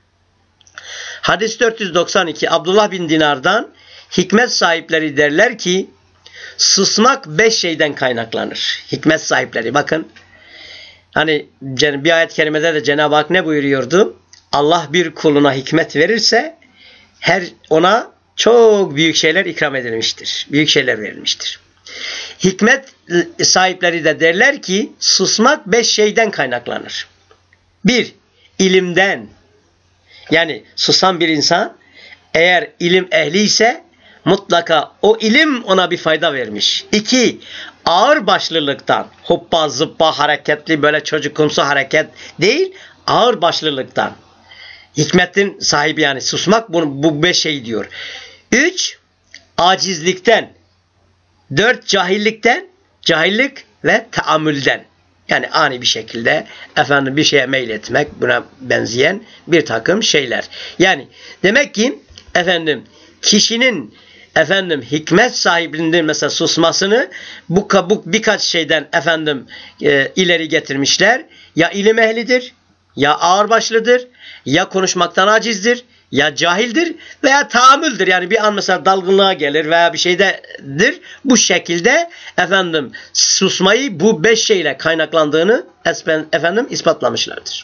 Hadis dört yüz doksan iki Abdullah bin Dinar'dan hikmet sahipleri derler ki susmak beş şeyden kaynaklanır. Hikmet sahipleri bakın. Hani bir ayet-i kerimede de Cenab-ı Hak ne buyuruyordu? Allah bir kuluna hikmet verirse her ona çok büyük şeyler ikram edilmiştir. Büyük şeyler verilmiştir. Hikmet sahipleri de derler ki susmak beş şeyden kaynaklanır. Bir, ilimden. Yani susan bir insan eğer ilim ehli ise mutlaka o ilim ona bir fayda vermiş. İki, ağır başlılıktan, hoppa zıppa hareketli böyle çocukumsu hareket değil, ağır başlılıktan. Hikmetin sahibi yani susmak bunu, bu beş şey diyor. Üç, acizlikten. Dört, cahillikten, cahillik ve taamülden. Yani ani bir şekilde efendim bir şeye meyletmek, buna benzeyen bir takım şeyler. Yani demek ki efendim kişinin efendim hikmet sahibinin mesela susmasını bu kabuk birkaç şeyden efendim e, ileri getirmişler. Ya ilim ehlidir, ya ağırbaşlıdır, ya konuşmaktan acizdir, ya cahildir veya tahammüldür. Yani bir an mesela dalgınlığa gelir veya bir şeydedir. Bu şekilde efendim susmayı bu beş şeyle kaynaklandığını efendim ispatlamışlardır.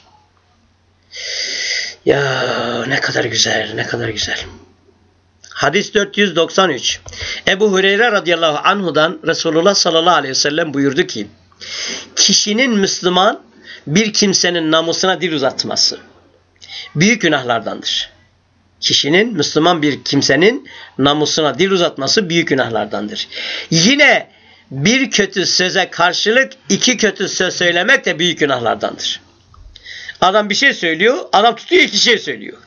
Ya ne kadar güzel, ne kadar güzel. Hadis dört yüz doksan üç. Ebu Hureyre radıyallahu anhudan Resulullah sallallahu aleyhi ve sellem buyurdu ki kişinin Müslüman bir kimsenin namusuna dil uzatması büyük günahlardandır. Kişinin Müslüman bir kimsenin namusuna dil uzatması büyük günahlardandır. Yine bir kötü söze karşılık iki kötü söz söylemek de büyük günahlardandır. Adam bir şey söylüyor, adam tutuyor iki şey söylüyor.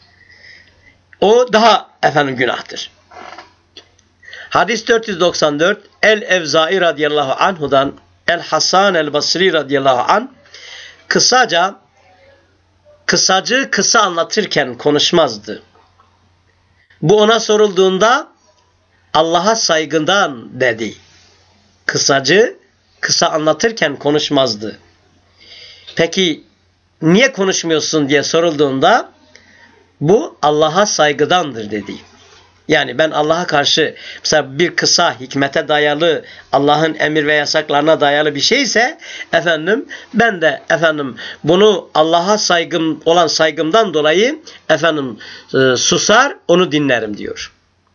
O daha efendim günahtır. Hadis dört yüz doksan dört El-Evzai radıyallahu anhudan El-Hasan el-Basri radıyallahu anh kısaca kısacı kısa anlatırken konuşmazdı. Bu ona sorulduğunda Allah'a saygından dedi. Kısacı kısa anlatırken konuşmazdı. Peki niye konuşmuyorsun diye sorulduğunda bu Allah'a saygıdandır dedi. Yani ben Allah'a karşı mesela bir kısa hikmete dayalı, Allah'ın emir ve yasaklarına dayalı bir şeyse efendim ben de efendim bunu Allah'a saygım olan saygımdan dolayı efendim e, susar, onu dinlerim diyor.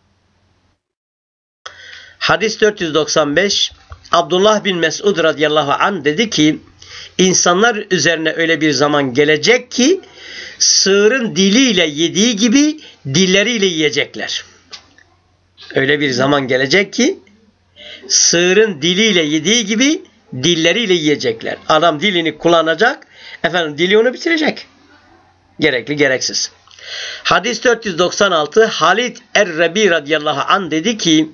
Hadis dört yüz doksan beş, Abdullah bin Mesud radıyallahu anh dedi ki, insanlar üzerine öyle bir zaman gelecek ki sığırın diliyle yediği gibi dilleriyle yiyecekler. Öyle bir zaman gelecek ki sığırın diliyle yediği gibi dilleriyle yiyecekler. Adam dilini kullanacak, efendim dili onu bitirecek. Gerekli gereksiz. Hadis dört yüz doksan altı, Halid er-Rebi radıyallahu anh dedi ki,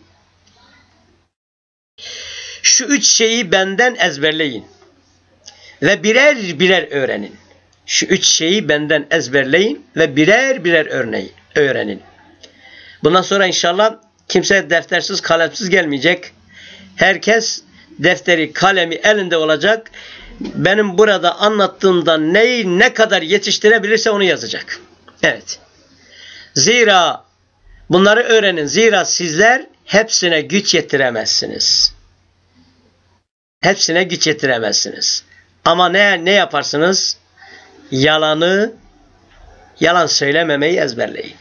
şu üç şeyi benden ezberleyin ve birer birer öğrenin. Şu üç şeyi benden ezberleyin ve birer birer örneğin, öğrenin. Bundan sonra inşallah kimse deftersiz, kalemsiz gelmeyecek. Herkes defteri, kalemi elinde olacak. Benim burada anlattığımda neyi ne kadar yetiştirebilirse onu yazacak. Evet. Zira bunları öğrenin. Zira sizler hepsine güç yetiremezsiniz. Hepsine güç yetiremezsiniz. Ama ne ne yaparsınız? Yalanı, yalan söylememeyi ezberleyin.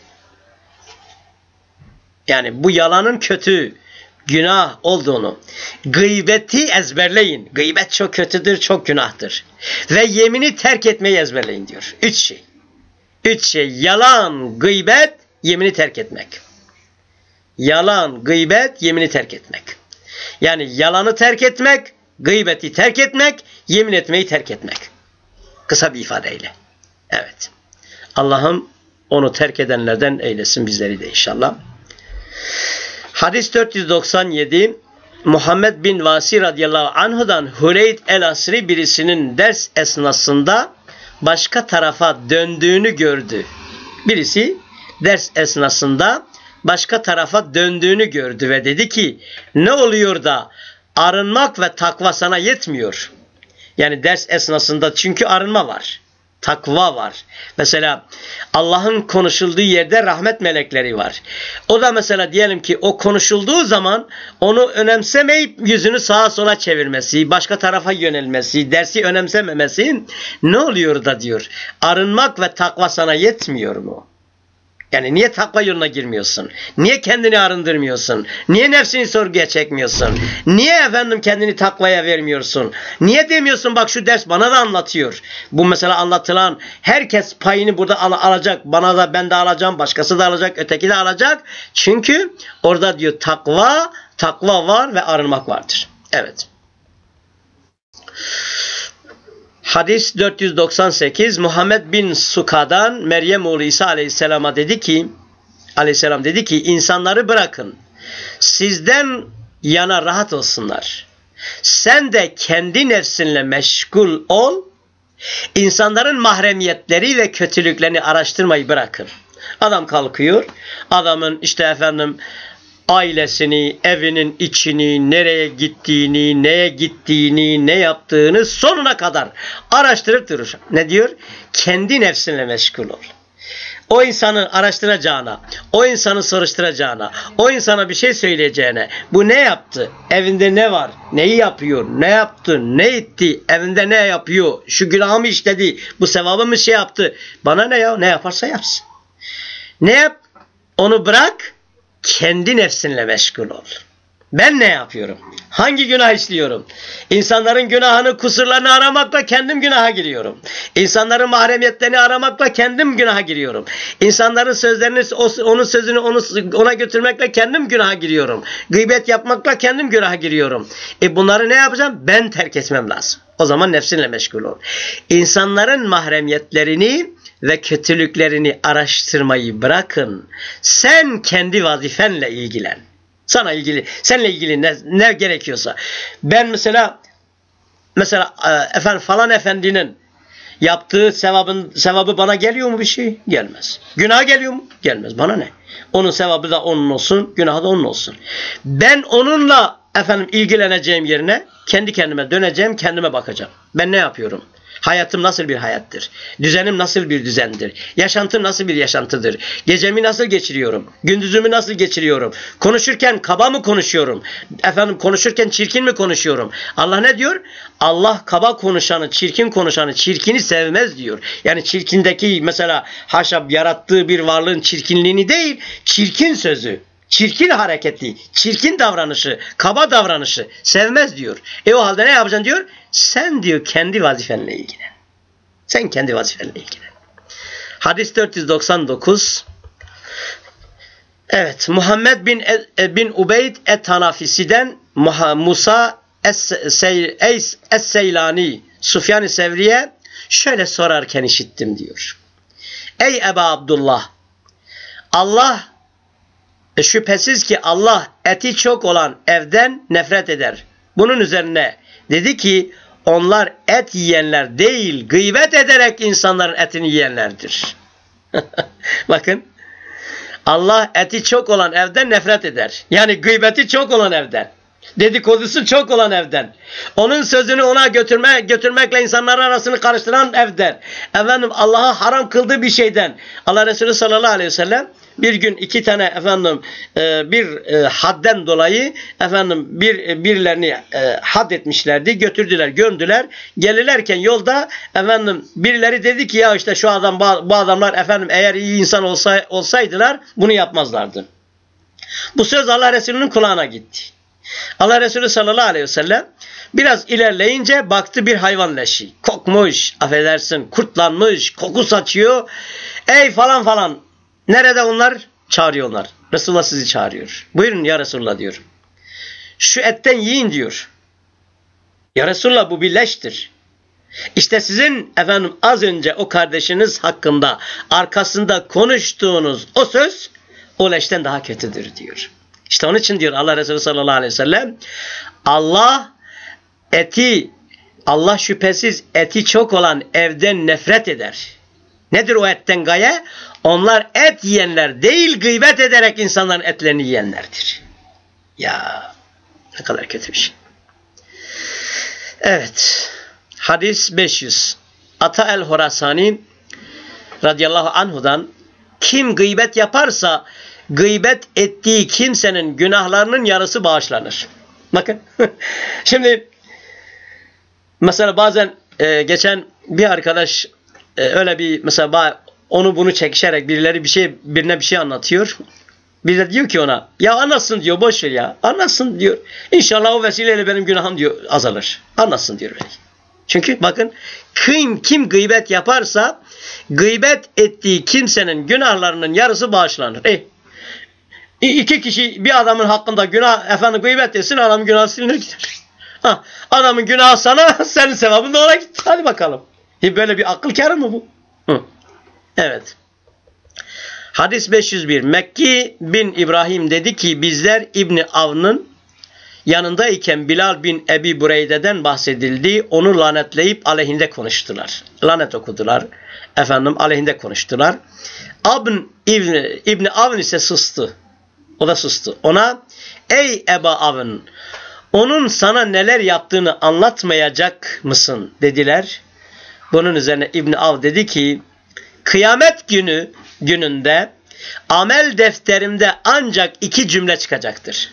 Yani bu yalanın kötü, günah olduğunu, gıybeti ezberleyin. Gıybet çok kötüdür, çok günahtır. Ve yemini terk etmeyi ezberleyin diyor. Üç şey. Üç şey. Yalan, gıybet, yemini terk etmek. Yalan, gıybet, yemini terk etmek. Yani yalanı terk etmek, gıybeti terk etmek, yemin etmeyi terk etmek. Kısa bir ifadeyle. Evet. Allah'ım onu terk edenlerden eylesin bizleri de inşallah. Hadis dört yüz doksan yedi, Muhammed bin Vasi radıyallahu anhu'dan Hureyd el-Asri birisinin ders esnasında başka tarafa döndüğünü gördü. Birisi ders esnasında başka tarafa döndüğünü gördü ve dedi ki, ne oluyor da arınmak ve takva sana yetmiyor? Yani ders esnasında çünkü arınma var. Takva var. Mesela Allah'ın konuşulduğu yerde rahmet melekleri var. O da mesela diyelim ki o konuşulduğu zaman onu önemsemeyip yüzünü sağa sola çevirmesi, başka tarafa yönelmesi, dersi önemsememesi, ne oluyor da diyor. Arınmak ve takva sana yetmiyor mu? Yani niye takva yoluna girmiyorsun? Niye kendini arındırmıyorsun? Niye nefsini sorguya çekmiyorsun? Niye efendim kendini takvaya vermiyorsun? Niye demiyorsun bak şu ders bana da anlatıyor. Bu mesela anlatılan herkes payını burada al alacak. Bana da ben de alacağım. Başkası da alacak. Öteki de alacak. Çünkü orada diyor takva, takva var ve arınmak vardır. Evet. Hadis dört yüz doksan sekiz, Muhammed bin Suka'dan Meryem oğlu İsa aleyhisselama dedi ki, aleyhisselam dedi ki, insanları bırakın, sizden yana rahat olsunlar. Sen de kendi nefsinle meşgul ol, insanların mahremiyetleri ve kötülüklerini araştırmayı bırakın. Adam kalkıyor, adamın işte efendim ailesini, evinin içini, nereye gittiğini, neye gittiğini, ne yaptığını sonuna kadar araştırıp durur. Ne diyor? Kendi nefsinle meşgul ol. O insanı araştıracağına, o insanı soruşturacağına, o insana bir şey söyleyeceğine, bu ne yaptı? Evinde ne var? Neyi yapıyor? Ne yaptı? Ne etti? Evinde ne yapıyor? Şu günahı mı işledi? Bu sevabı mı şey yaptı? Bana ne ya? Ne yaparsa yapsın. Ne yap? Onu bırak. Kendi nefsinle meşgul ol. Ben ne yapıyorum? Hangi günah işliyorum? İnsanların günahını, kusurlarını aramakla kendim günaha giriyorum. İnsanların mahremiyetlerini aramakla kendim günaha giriyorum. İnsanların sözlerini, onun sözünü onu, ona götürmekle kendim günaha giriyorum. Gıybet yapmakla kendim günaha giriyorum. E bunları ne yapacağım? Ben terk etmem lazım. O zaman nefsinle meşgul ol. İnsanların mahremiyetlerini ve kötülüklerini araştırmayı bırakın. Sen kendi vazifenle ilgilen. Sana ilgili, seninle ilgili ne, ne gerekiyorsa. Ben mesela mesela efendim falan efendinin yaptığı sevabın sevabı bana geliyor mu bir şey? Gelmez. Günah geliyor mu? Gelmez. Bana ne? Onun sevabı da onun olsun, günahı da onun olsun. Ben onunla efendim ilgileneceğim yerine kendi kendime döneceğim, kendime bakacağım. Ben ne yapıyorum? Hayatım nasıl bir hayattır? Düzenim nasıl bir düzendir? Yaşantım nasıl bir yaşantıdır? Gecemi nasıl geçiriyorum? Gündüzümü nasıl geçiriyorum? Konuşurken kaba mı konuşuyorum? Efendim konuşurken çirkin mi konuşuyorum? Allah ne diyor? Allah kaba konuşanı, çirkin konuşanı, çirkini sevmez diyor. Yani çirkindeki mesela haşa yarattığı bir varlığın çirkinliğini değil, çirkin sözü, çirkin hareketi, çirkin davranışı, kaba davranışı sevmez diyor. E o halde ne yapacaksın diyor? Sen diyor kendi vazifenle ilgilen. Sen kendi vazifenle ilgilen. Hadis dört yüz doksan dokuz. Evet, Muhammed bin bin Ubeyd et-Tanafisi'den Musa Es-Seylani Sufyan-ı Sevri'ye şöyle sorarken işittim diyor. Ey Eba Abdullah, Allah E şüphesiz ki Allah eti çok olan evden nefret eder. Bunun üzerine dedi ki onlar et yiyenler değil, gıybet ederek insanların etini yiyenlerdir. Bakın, Allah eti çok olan evden nefret eder. Yani gıybeti çok olan evden, dedikodusu çok olan evden, onun sözünü ona götürme, götürmekle insanların arasını karıştıran evden, efendim Allah'a haram kıldığı bir şeyden. Allah Resulü sallallahu aleyhi ve sellem bir gün iki tane efendim bir hadden dolayı efendim bir birilerini had etmişlerdi, götürdüler, gömdüler. Gelirlerken yolda efendim birileri dedi ki ya işte şu adam bu adamlar efendim eğer iyi insan olsa, olsaydılar bunu yapmazlardı. Bu söz Allah Resulü'nün kulağına gitti. Allah Resulü sallallahu aleyhi ve sellem biraz ilerleyince baktı bir hayvan leşi. Kokmuş, affedersin, kurtlanmış, koku saçıyor. Ey falan falan. Nerede onlar? Çağırıyorlar. Resulullah sizi çağırıyor. Buyurun ya Resulullah diyor. Şu etten yiyin diyor. Ya Resulullah bu bir leştir. İşte sizin efendim az önce o kardeşiniz hakkında arkasında konuştuğunuz o söz o leşten daha kötüdür diyor. İşte onun için diyor Allah Resulü sallallahu aleyhi ve sellem Allah eti Allah şüphesiz eti çok olan evden nefret eder. Nedir o etten gaye? Onlar et yiyenler değil, gıybet ederek insanların etlerini yiyenlerdir. Ya ne kadar kötü bir şey. Evet. Hadis beş yüz. Ata el-Horasani radıyallahu anhudan kim gıybet yaparsa gıybet ettiği kimsenin günahlarının yarısı bağışlanır. Bakın. Şimdi mesela bazen e, geçen bir arkadaş e, öyle bir mesela onu bunu çekişerek birileri bir şey birine bir şey anlatıyor. Bir de diyor ki ona ya anlatsın diyor, boş ver ya. Anlatsın diyor. İnşallah o vesileyle benim günahım diyor azalır. Anlatsın diyor belki. Çünkü bakın kim, kim gıybet yaparsa gıybet ettiği kimsenin günahlarının yarısı bağışlanır. E, iki kişi bir adamın hakkında günah efendim gıybet etsin, adamın günahı silinir gider. Ha, adamın günahı sana, senin sevabın da ona gitti. Hadi bakalım. E, böyle bir akıl kârı mı bu? Hı. Evet. Hadis beş yüz bir. Mekki bin İbrahim dedi ki bizler İbni Avn'ın yanındayken Bilal bin Ebi Bureyde'den bahsedildi. Onu lanetleyip aleyhinde konuştular. Lanet okudular. Efendim aleyhinde konuştular. Abn İbni, İbni Avn ise sustu. O da sustu. Ona ey Eba Avn, onun sana neler yaptığını anlatmayacak mısın dediler. Bunun üzerine İbni Av dedi ki kıyamet günü gününde amel defterimde ancak iki cümle çıkacaktır.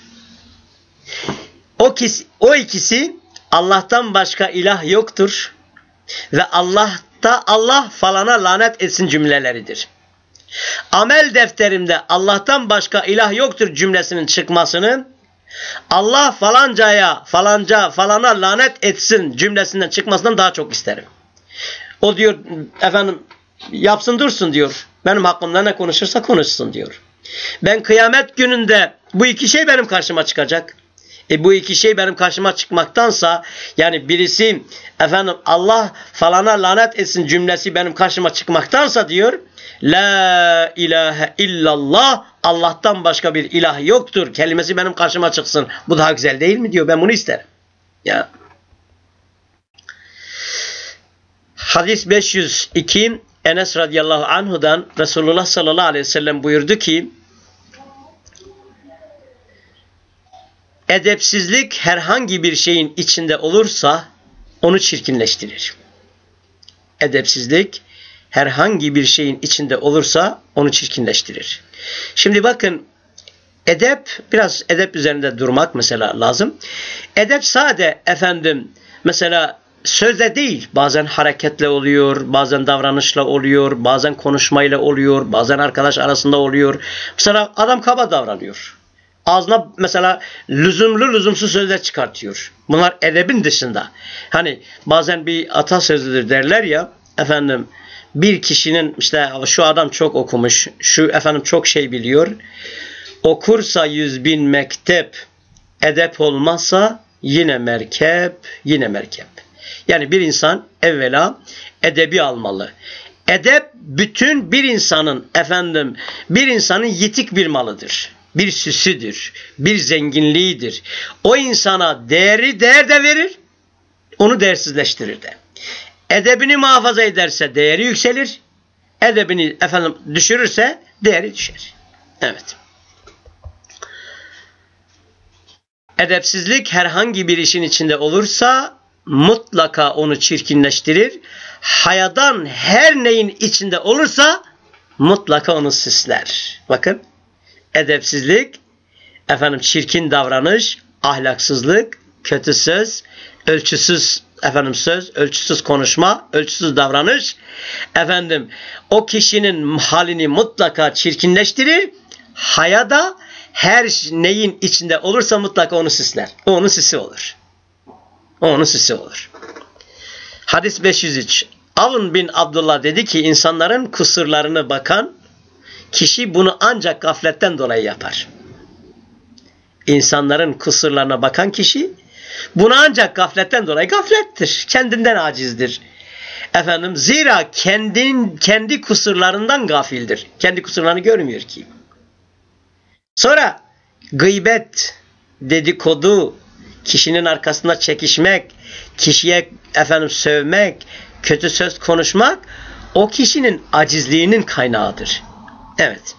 O, kisi, o ikisi Allah'tan başka ilah yoktur ve Allah'ta Allah falana lanet etsin cümleleridir. Amel defterimde Allah'tan başka ilah yoktur cümlesinin çıkmasını Allah falancaya falanca falana lanet etsin cümlesinden çıkmasından daha çok isterim. O diyor efendim yapsın dursun diyor. Benim hakkımda ne konuşursa konuşsun diyor. Ben kıyamet gününde bu iki şey benim karşıma çıkacak. E bu iki şey benim karşıma çıkmaktansa yani birisi efendim Allah falana lanet etsin cümlesi benim karşıma çıkmaktansa diyor la ilahe illallah Allah'tan başka bir ilah yoktur kelimesi benim karşıma çıksın. Bu daha güzel değil mi diyor. Ben bunu isterim. Ya. Hadis beş yüz iki Enes radıyallahu anhudan Resulullah sallallahu aleyhi ve sellem buyurdu ki edepsizlik herhangi bir şeyin içinde olursa onu çirkinleştirir. Edepsizlik herhangi bir şeyin içinde olursa onu çirkinleştirir. Şimdi bakın, edep, biraz edep üzerinde durmak mesela lazım. Edep sade efendim mesela sözle değil, bazen hareketle oluyor, bazen davranışla oluyor, bazen konuşmayla oluyor, bazen arkadaş arasında oluyor. Mesela adam kaba davranıyor. Ağzına mesela lüzumlu lüzumsuz sözler çıkartıyor. Bunlar edebin dışında. Hani bazen bir atasözüdür derler ya, efendim bir kişinin işte şu adam çok okumuş, şu efendim çok şey biliyor. Okursa yüz bin mektep, edep olmazsa yine merkep, yine merkep. Yani bir insan evvela edebi almalı. Edep bütün bir insanın efendim bir insanın yitik bir malıdır. Bir süsüdür, bir zenginliğidir. O insana değeri değer de verir, onu değersizleştirir de. Edebini muhafaza ederse değeri yükselir, edebini efendim düşürürse değeri düşer. Evet. Edepsizlik herhangi bir işin içinde olursa mutlaka onu çirkinleştirir. Hayadan her neyin içinde olursa mutlaka onu süsler. Bakın, edepsizlik, efendim çirkin davranış, ahlaksızlık, kötü söz, ölçüsüz efendim söz, ölçüsüz konuşma, ölçüsüz davranış, efendim o kişinin halini mutlaka çirkinleştirir. Hayada her neyin içinde olursa mutlaka onu süsler. O onun süsü olur. O onun süsü olur. Hadis beş yüz üç. Avn bin Abdullah dedi ki, insanların kusurlarına bakan kişi bunu ancak gafletten dolayı yapar. İnsanların kusurlarına bakan kişi bunu ancak gafletten dolayı, gaflettir. Kendinden acizdir. Efendim zira kendin, kendi kusurlarından gafildir. Kendi kusurlarını görmüyor ki. Sonra gıybet, dedikodu, kişinin arkasında çekişmek, kişiye efendim sövmek, kötü söz konuşmak o kişinin acizliğinin kaynağıdır. Evet.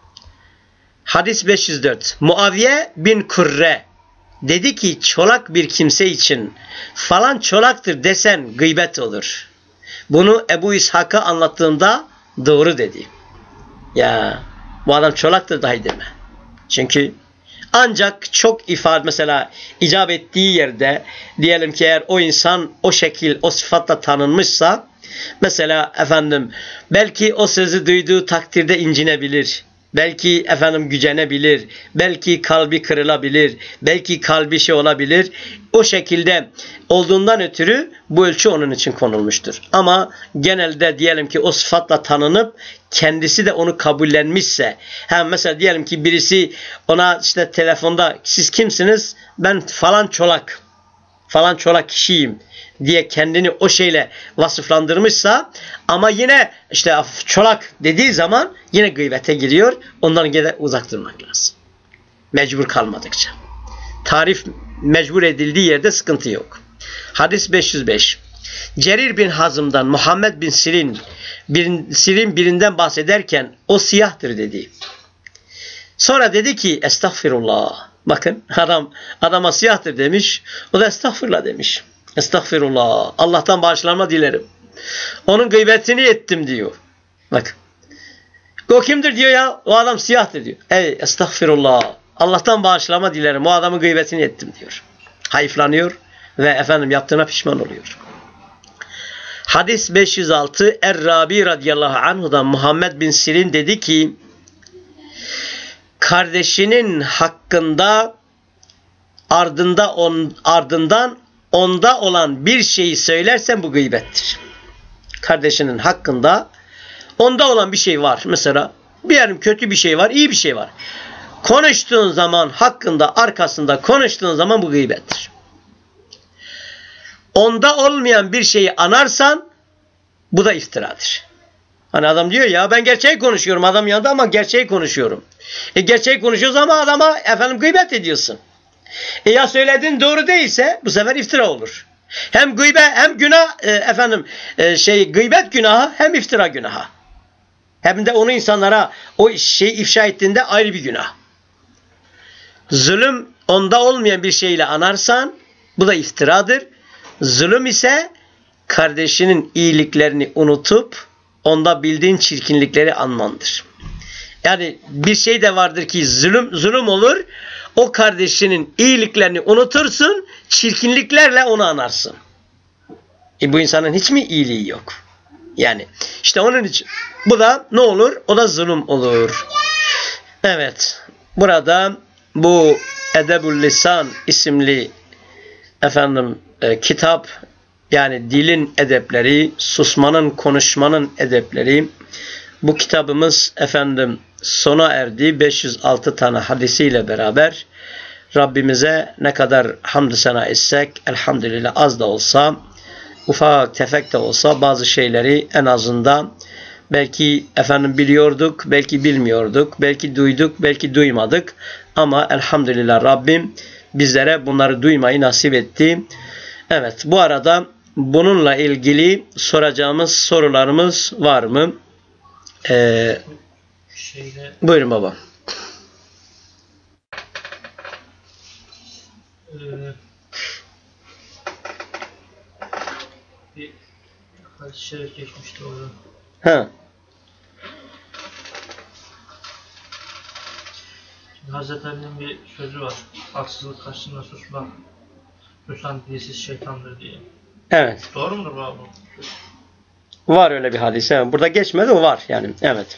Hadis beş yüz dört. Muaviye bin Kurre dedi ki, çolak bir kimse için falan çolaktır desen gıybet olur. Bunu Ebu İshak'a anlattığımda doğru dedi. Ya bu adam çolaktır dahi deme. Çünkü ancak çok ifade mesela icap ettiği yerde, diyelim ki eğer o insan o şekil, o sıfatla tanınmışsa, mesela efendim belki o sözü duyduğu takdirde incinebilir. Belki efendim gücenebilir. Belki kalbi kırılabilir. Belki kalbi şey olabilir. O şekilde olduğundan ötürü bu ölçü onun için konulmuştur. Ama genelde diyelim ki o sıfatla tanınıp kendisi de onu kabullenmişse, hem mesela diyelim ki birisi ona işte telefonda siz kimsiniz? Ben falan çolak. Falan çolak kişiyim diye kendini o şeyle vasıflandırmışsa, ama yine işte çolak dediği zaman yine gıybete giriyor. Ondan yine uzak durmak lazım. Mecbur kalmadıkça. Tarif mecbur edildiği yerde sıkıntı yok. Hadis beş yüz beş. Cerir bin Hazım'dan Muhammed bin Sirin, bir, Sirin birinden bahsederken o siyahtır dedi. Sonra dedi ki estağfirullah. Bakın adam adama siyahtır demiş. O da estağfurullah demiş. Estağfirullah. Allah'tan bağışlanma dilerim. Onun gıybetini ettim diyor. Bak. O kimdir diyor ya? O adam siyahtır diyor. Ey estağfirullah. Allah'tan bağışlanma dilerim. O adamın gıybetini ettim diyor. Hayıflanıyor ve efendim yaptığına pişman oluyor. Hadis beş yüz altı. Er-Rabi radıyallahu anhu'dan Muhammed bin Sirin dedi ki, kardeşinin hakkında ardında on, ardından onda olan bir şeyi söylersen bu gıybettir. Kardeşinin hakkında onda olan bir şey var. Mesela bir yerim kötü bir şey var, iyi bir şey var. Konuştuğun zaman hakkında, arkasında konuştuğun zaman bu gıybettir. Onda olmayan bir şeyi anarsan bu da iftiradır. Hani adam diyor ya ben gerçeği konuşuyorum, adam yanında ama gerçeği konuşuyorum. E gerçeği konuşuyoruz ama adama efendim gıybet ediyorsun. E ya söylediğin doğru değilse bu sefer iftira olur. Hem gıybet hem günah e, efendim e, şey gıybet günahı hem iftira günahı. Hem de onu insanlara o şeyi ifşa ettiğinde ayrı bir günah. Zulüm onda olmayan bir şeyle anarsan bu da iftiradır. Zulüm ise kardeşinin iyiliklerini unutup onda bildiğin çirkinlikleri anmandır. Yani bir şey de vardır ki zulüm zulüm olur. O kardeşinin iyiliklerini unutursun, çirkinliklerle onu anarsın. E bu insanın hiç mi iyiliği yok? Yani işte onun için bu da ne olur? O da zulüm olur. Evet. Burada bu Edebul Lisan isimli efendim e, kitap, yani dilin edepleri, susmanın, konuşmanın edepleri. Bu kitabımız efendim sona erdi. beş yüz altı tane hadisiyle beraber Rabbimize ne kadar hamdü sena etsek, elhamdülillah az da olsa, ufak tefek de olsa bazı şeyleri en azından belki efendim biliyorduk, belki bilmiyorduk, belki duyduk, belki duymadık. Ama elhamdülillah Rabbim bizlere bunları duymayı nasip etti. Evet, bu arada bununla ilgili soracağımız sorularımız var mı? Ee, Şeyde, buyurun baba. e, bir hadis-i şerif geçmişti orada. Ha. Şimdi Hazreti Ali'nin bir sözü var. Haksızlık karşısında susmak, susan dilsiz şeytandır diye. Evet. Doğru mudur bu? Var öyle bir hadise. Burada geçmedi, o var yani. Evet.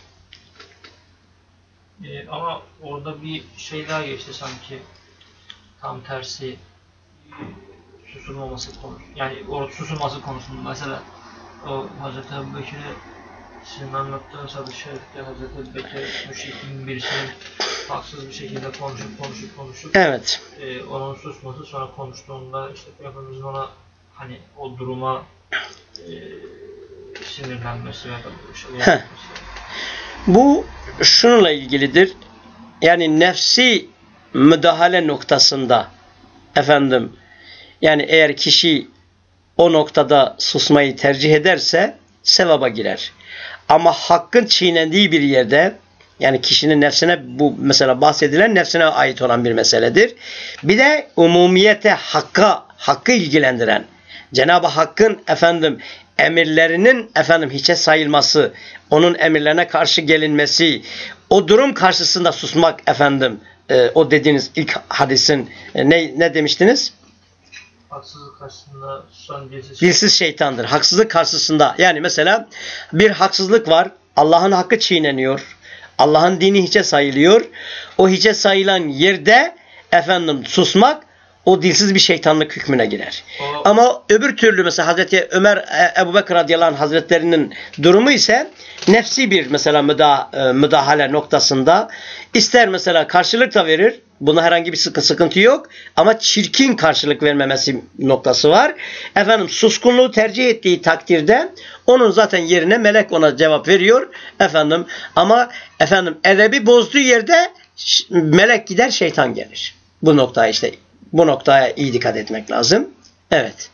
Ee, ama orada bir şey daha geçti sanki. Tam tersi e, susulmaması konusu. Yani orada susulması konusunda mesela o Hazreti Ebu Bekir'e sizin anlattığınız hadis-i şerifte Hazreti Ebu Bekir müşrikin birisinin haksız bir şekilde konuşup konuşup konuşup Evet. e, onun susması, sonra konuştuğunda işte Peygamberimizin ona hani o duruma e, sinirlenmesi ya da bir şey yapması. Bu şununla ilgilidir. Yani nefsi müdahale noktasında efendim, yani eğer kişi o noktada susmayı tercih ederse sevaba girer. Ama hakkın çiğnendiği bir yerde, yani kişinin nefsine, bu mesela bahsedilen nefsine ait olan bir meseledir. Bir de umumiyete, hakka, hakkı ilgilendiren, Cenab-ı Hakk'ın efendim emirlerinin efendim hiçe sayılması, onun emirlerine karşı gelinmesi, o durum karşısında susmak efendim, e, o dediğiniz ilk hadisin e, ne ne demiştiniz? Haksızlık karşısında susan dilsiz, Dilsiz şeytandır. Haksızlık karşısında, yani mesela bir haksızlık var, Allah'ın hakkı çiğneniyor, Allah'ın dini hiçe sayılıyor. O hiçe sayılan yerde efendim susmak, o dilsiz bir şeytanlık hükmüne girer. O, Ama öbür türlü mesela Hazreti Ömer, Ebu Bekir radıyallahu anh hazretlerinin durumu ise nefsi bir mesela müdah müdahale noktasında, ister mesela karşılık da verir. Buna herhangi bir sıkı, sıkıntı yok. Ama çirkin karşılık vermemesi noktası var. Efendim suskunluğu tercih ettiği takdirde onun zaten yerine melek ona cevap veriyor. Efendim ama efendim edebi bozduğu yerde melek gider, şeytan gelir. Bu noktaya işte bu noktaya iyi dikkat etmek lazım. Evet.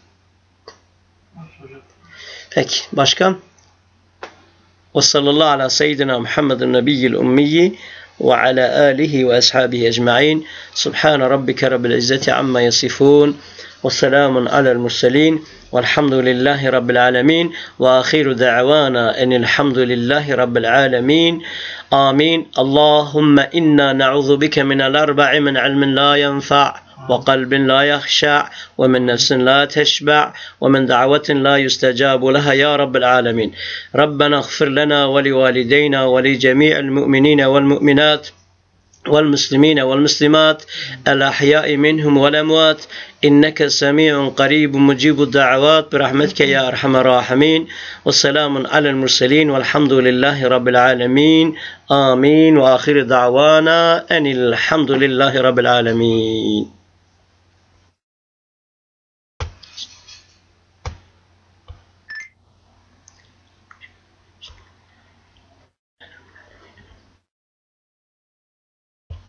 Peki başka? Ve sallallahu ala seyyidina Muhammedin nebiyyil ummiyi ve ala alihi ve ashabihi ecma'in. Subhane rabbike rabbil izzeti amma yasifun. Ve selamun alel murselin. Velhamdülillahi rabbil alemin. Ve ahiru da'vana enilhamdülillahi rabbil alemin. Amin. Allahümme inna na'udhu bike minel arba'i min ilmin la yenfa' وقلب لا يخشع ومن نفس لا تشبع ومن دعوة لا يستجاب لها يا رب العالمين. ربنا اغفر لنا ولوالدينا ولجميع المؤمنين والمؤمنات والمسلمين والمسلمات الأحياء منهم والأموات إنك سميع قريب مجيب الدعوات برحمتك يا أرحم الراحمين. والسلام على المرسلين والحمد لله رب العالمين. آمين. وآخر دعوانا أن الحمد لله رب العالمين.